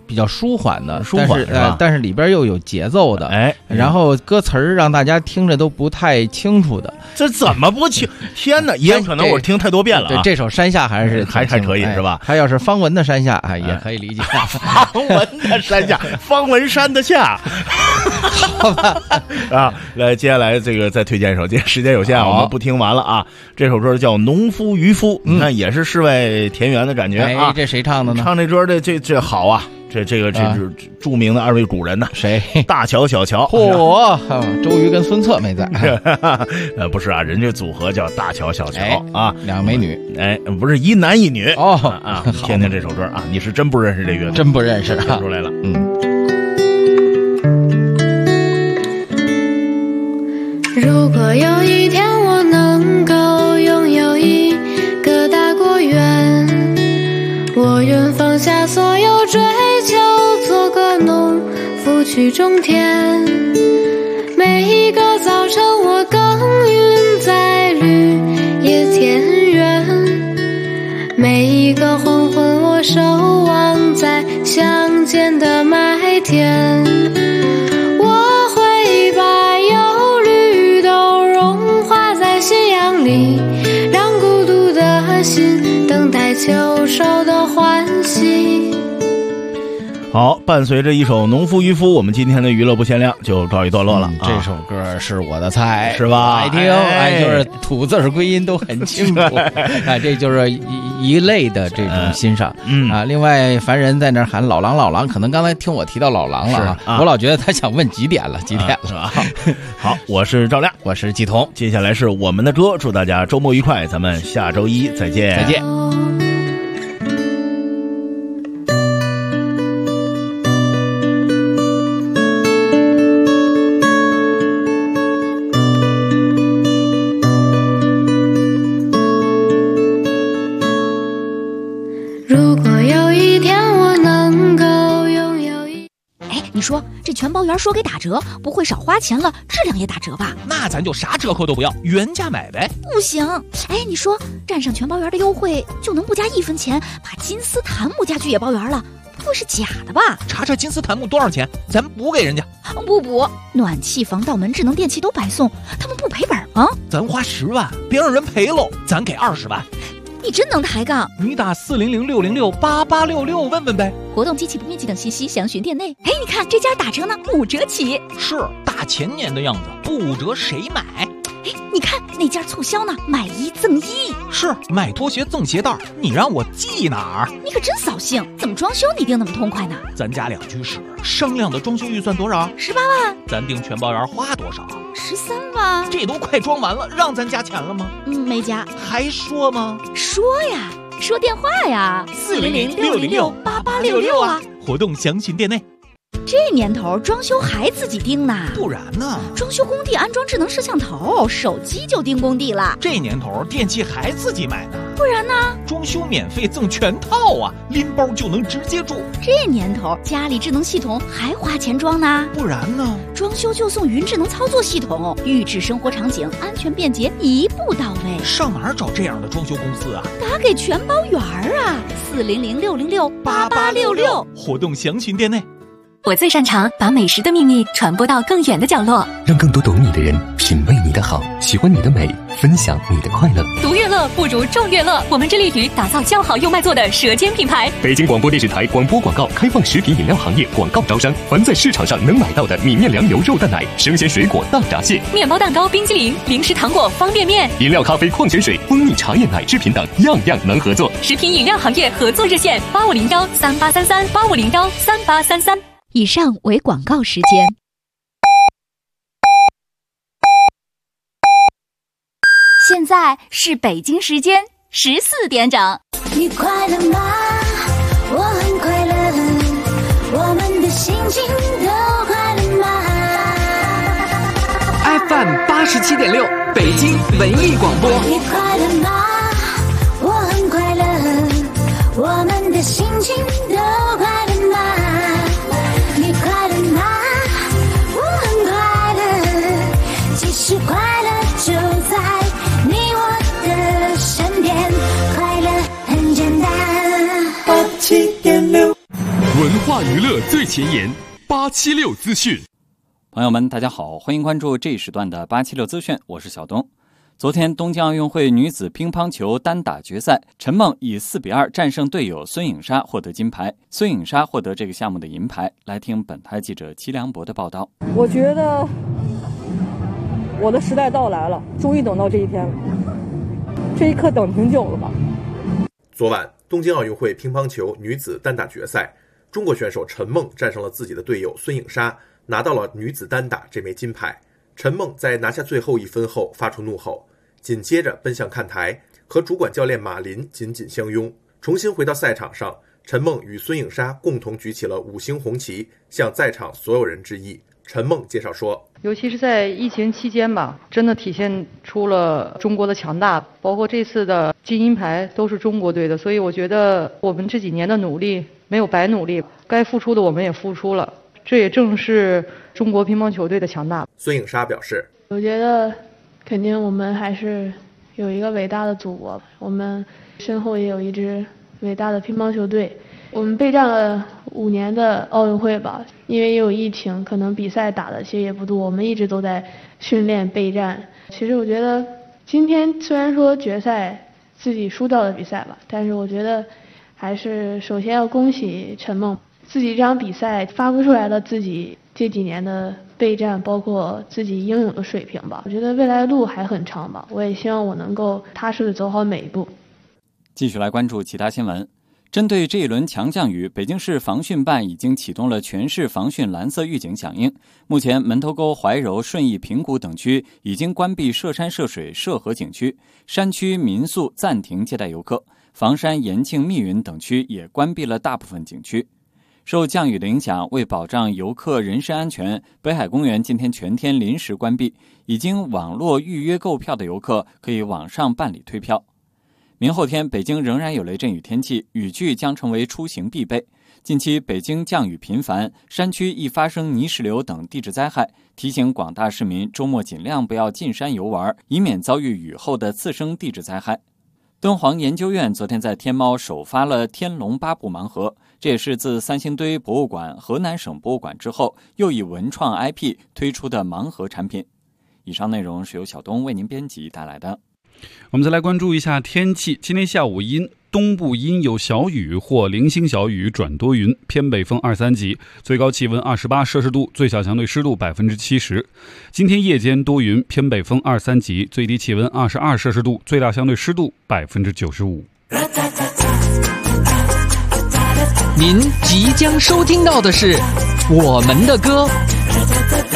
比较舒缓的， 舒缓是吧？ 但是里边又有节奏的， 哎， 然后歌词儿让大家听着都不太清楚的， 这怎么不清？天哪，也可能我听太多遍了啊。 对，这首《山下》还可以是吧？ 他要是方文的《山下》也可以理解。 方文的山下，方文山的下， 好吧？ 啊，来，接下来这个再推荐一首，今天时间有限，我们不听完了啊。这首歌叫《农夫渔夫》，你看也是世外田园的感觉啊。 这谁唱的呢？ 唱这歌的这好啊。这是著名的二位古人呢， 谁？ 大乔、小乔。 嚯，周瑜跟孙策没在。 不是啊，人家组合叫大乔、小乔啊， 两美女。 哎，不是一男一女哦啊。听听这首歌啊，你是真不认识这乐队？ 真不认识， 听出来了。 如果有一天我能够拥有一个大果园，我愿放下所有追求，做个农夫去种田。每一个早晨我耕耘在绿野田园，每一个黄昏我守望在乡间的麦田。我会把忧虑都融化在信仰里，让孤独的心等待秋收的欢喜。 好，伴随着一首《农夫渔夫》，我们今天的娱乐不限量就告一段落了。 这首歌是我的菜， 是吧？ 爱听，就是吐字归音都很清楚。这就是一类的这种欣赏。另外凡人在那喊老狼老狼，可能刚才听我提到老狼了啊，我老觉得他想问几点了，是吧？ 好，我是赵亮， 我是季彤， 接下来是我们的歌，祝大家周末愉快，咱们下周一再见， 再见。 你说这全包圆说给打折，不会少花钱了，质量也打折吧？ 那咱就啥折扣都不要，原价买呗。 不行，你说站上全包圆的优惠就能不加1分钱，把金丝檀木家具也包圆了，不会是假的吧？ 查查金丝檀木多少钱，咱补给人家。 不补，暖气、防盗门、智能电器都白送，他们不赔本吗？ 咱花10万，别让人赔喽，咱给20万。 你真能抬杠！ 你打400-606-8866问问呗。 活动、机器不面积等信息详询店内。你看这家打折呢，5折起。 是大前年的样子，不折谁买？ 你看那家促销呢，买1赠1。 是买拖鞋赠鞋带，你让我记哪儿？ 你可真扫兴，怎么装修你定那么痛快呢？ 咱家2居室，商量的装修预算多少 ？18万。 咱订全包圆花多少 ？13万。 这都快装完了，让咱加钱了吗？ 没加。 还说吗？ 说呀，说电话呀，400-606-8866啊。 活动详询店内。 这年头装修还自己盯呢， 不然呢？ 装修工地安装智能摄像头，手机就盯工地了。 这年头电器还自己买呢， 不然呢？ 装修免费赠全套啊，拎包就能直接住。 这年头家里智能系统还花钱装呢， 不然呢？ 装修就送云智能操作系统，预制生活场景，安全便捷，一步到位。 上哪儿找这样的装修公司啊？ 打给全包圆啊，400-606-8866。 活动详询店内。 我最擅长把美食的秘密传播到更远的角落， 让更多懂你的人品味你的好，喜欢你的美，分享你的快乐。 独乐乐不如众乐乐，我们致力于打造叫好又卖座的舌尖品牌。 北京广播电视台广播广告开放食品饮料行业广告招商，凡在市场上能买到的米面粮油肉蛋奶、生鲜水果大闸蟹、 面包蛋糕、冰激凌、零食糖果、方便面、 饮料、咖啡、矿泉水、蜂蜜、茶叶、奶制品等，样样能合作。 食品饮料行业合作热线8501383385013833。 以上为广告时间。 现在是北京时间14点整。 你快乐吗？我很快乐，我们的心情都快乐吗 ？FM 87.6，北京文艺广播。 你快乐吗？我很快乐，我们的心情都快乐吗？你快乐吗？我很快乐，其实快乐就在你我的身边，快乐很简单。87.6 文化话娱乐最前沿，876资讯。 朋友们，大家好，欢迎关注这一时段的876资讯，我是小东。昨天，东京奥运会女子乒乓球单打决赛，陈梦以4-2战胜队友孙颖莎，获得金牌。孙颖莎获得这个项目的银牌。来听本台记者齐良博的报道。 我觉得我的时代到来了，终于等到这一天了。这一刻等挺久了吧？ 昨晚，东京奥运会乒乓球女子单打决赛，中国选手陈梦战胜了自己的队友孙颖莎，拿到了女子单打这枚金牌。陈梦在拿下最后1分后发出怒吼，紧接着奔向看台，和主管教练马林紧紧相拥。重新回到赛场上，陈梦与孙颖莎共同举起了5星红旗，向在场所有人致意。陈梦介绍说， 尤其是在疫情期间吧，真的体现出了中国的强大，包括这次的金银牌都是中国队的，所以我觉得我们这几年的努力没有白努力，该付出的我们也付出了，这也正是中国乒乓球队的强大。 孙颖莎表示， 我觉得肯定我们还是有一个伟大的祖国，我们身后也有一支伟大的乒乓球队。我们备战了5年的奥运会吧，因为也有疫情，可能比赛打的其实也不多，我们一直都在训练备战。其实我觉得今天虽然说决赛自己输掉了比赛吧，但是我觉得还是首先要恭喜陈梦，自己这场比赛发挥出来了自己这几年的备战，包括自己应有的水平吧。我觉得未来的路还很长吧，我也希望我能够踏实的走好每一步。 继续来关注其他新闻。针对这一轮强降雨，北京市防汛办已经启动了全市防汛蓝色预警响应。目前，门头沟、怀柔、顺义、平谷等区已经关闭涉山涉水涉河景区，山区民宿暂停接待游客。房山、延庆、密云等区也关闭了大部分景区。受降雨的影响，为保障游客人身安全，北海公园今天全天临时关闭，已经网络预约购票的游客可以网上办理退票。明后天，北京仍然有雷阵雨天气，雨具将成为出行必备。近期北京降雨频繁，山区易发生泥石流等地质灾害，提醒广大市民周末尽量不要进山游玩，以免遭遇雨后的次生地质灾害。敦煌研究院昨天在天猫首发了天龙8部盲盒，这也是自三星堆博物馆、河南省博物馆之后，又以文创 IP 推出的盲盒产品。以上内容是由小东为您编辑带来的。 我们再来关注一下天气。今天下午东部阴有小雨或零星小雨转多云，偏北风2、3级，最高气温28摄氏度，最小相对湿度70%。今天夜间多云，偏北风2、3级，最低气温22摄氏度，最大相对湿度95%。 您即将收听到的是我们的歌。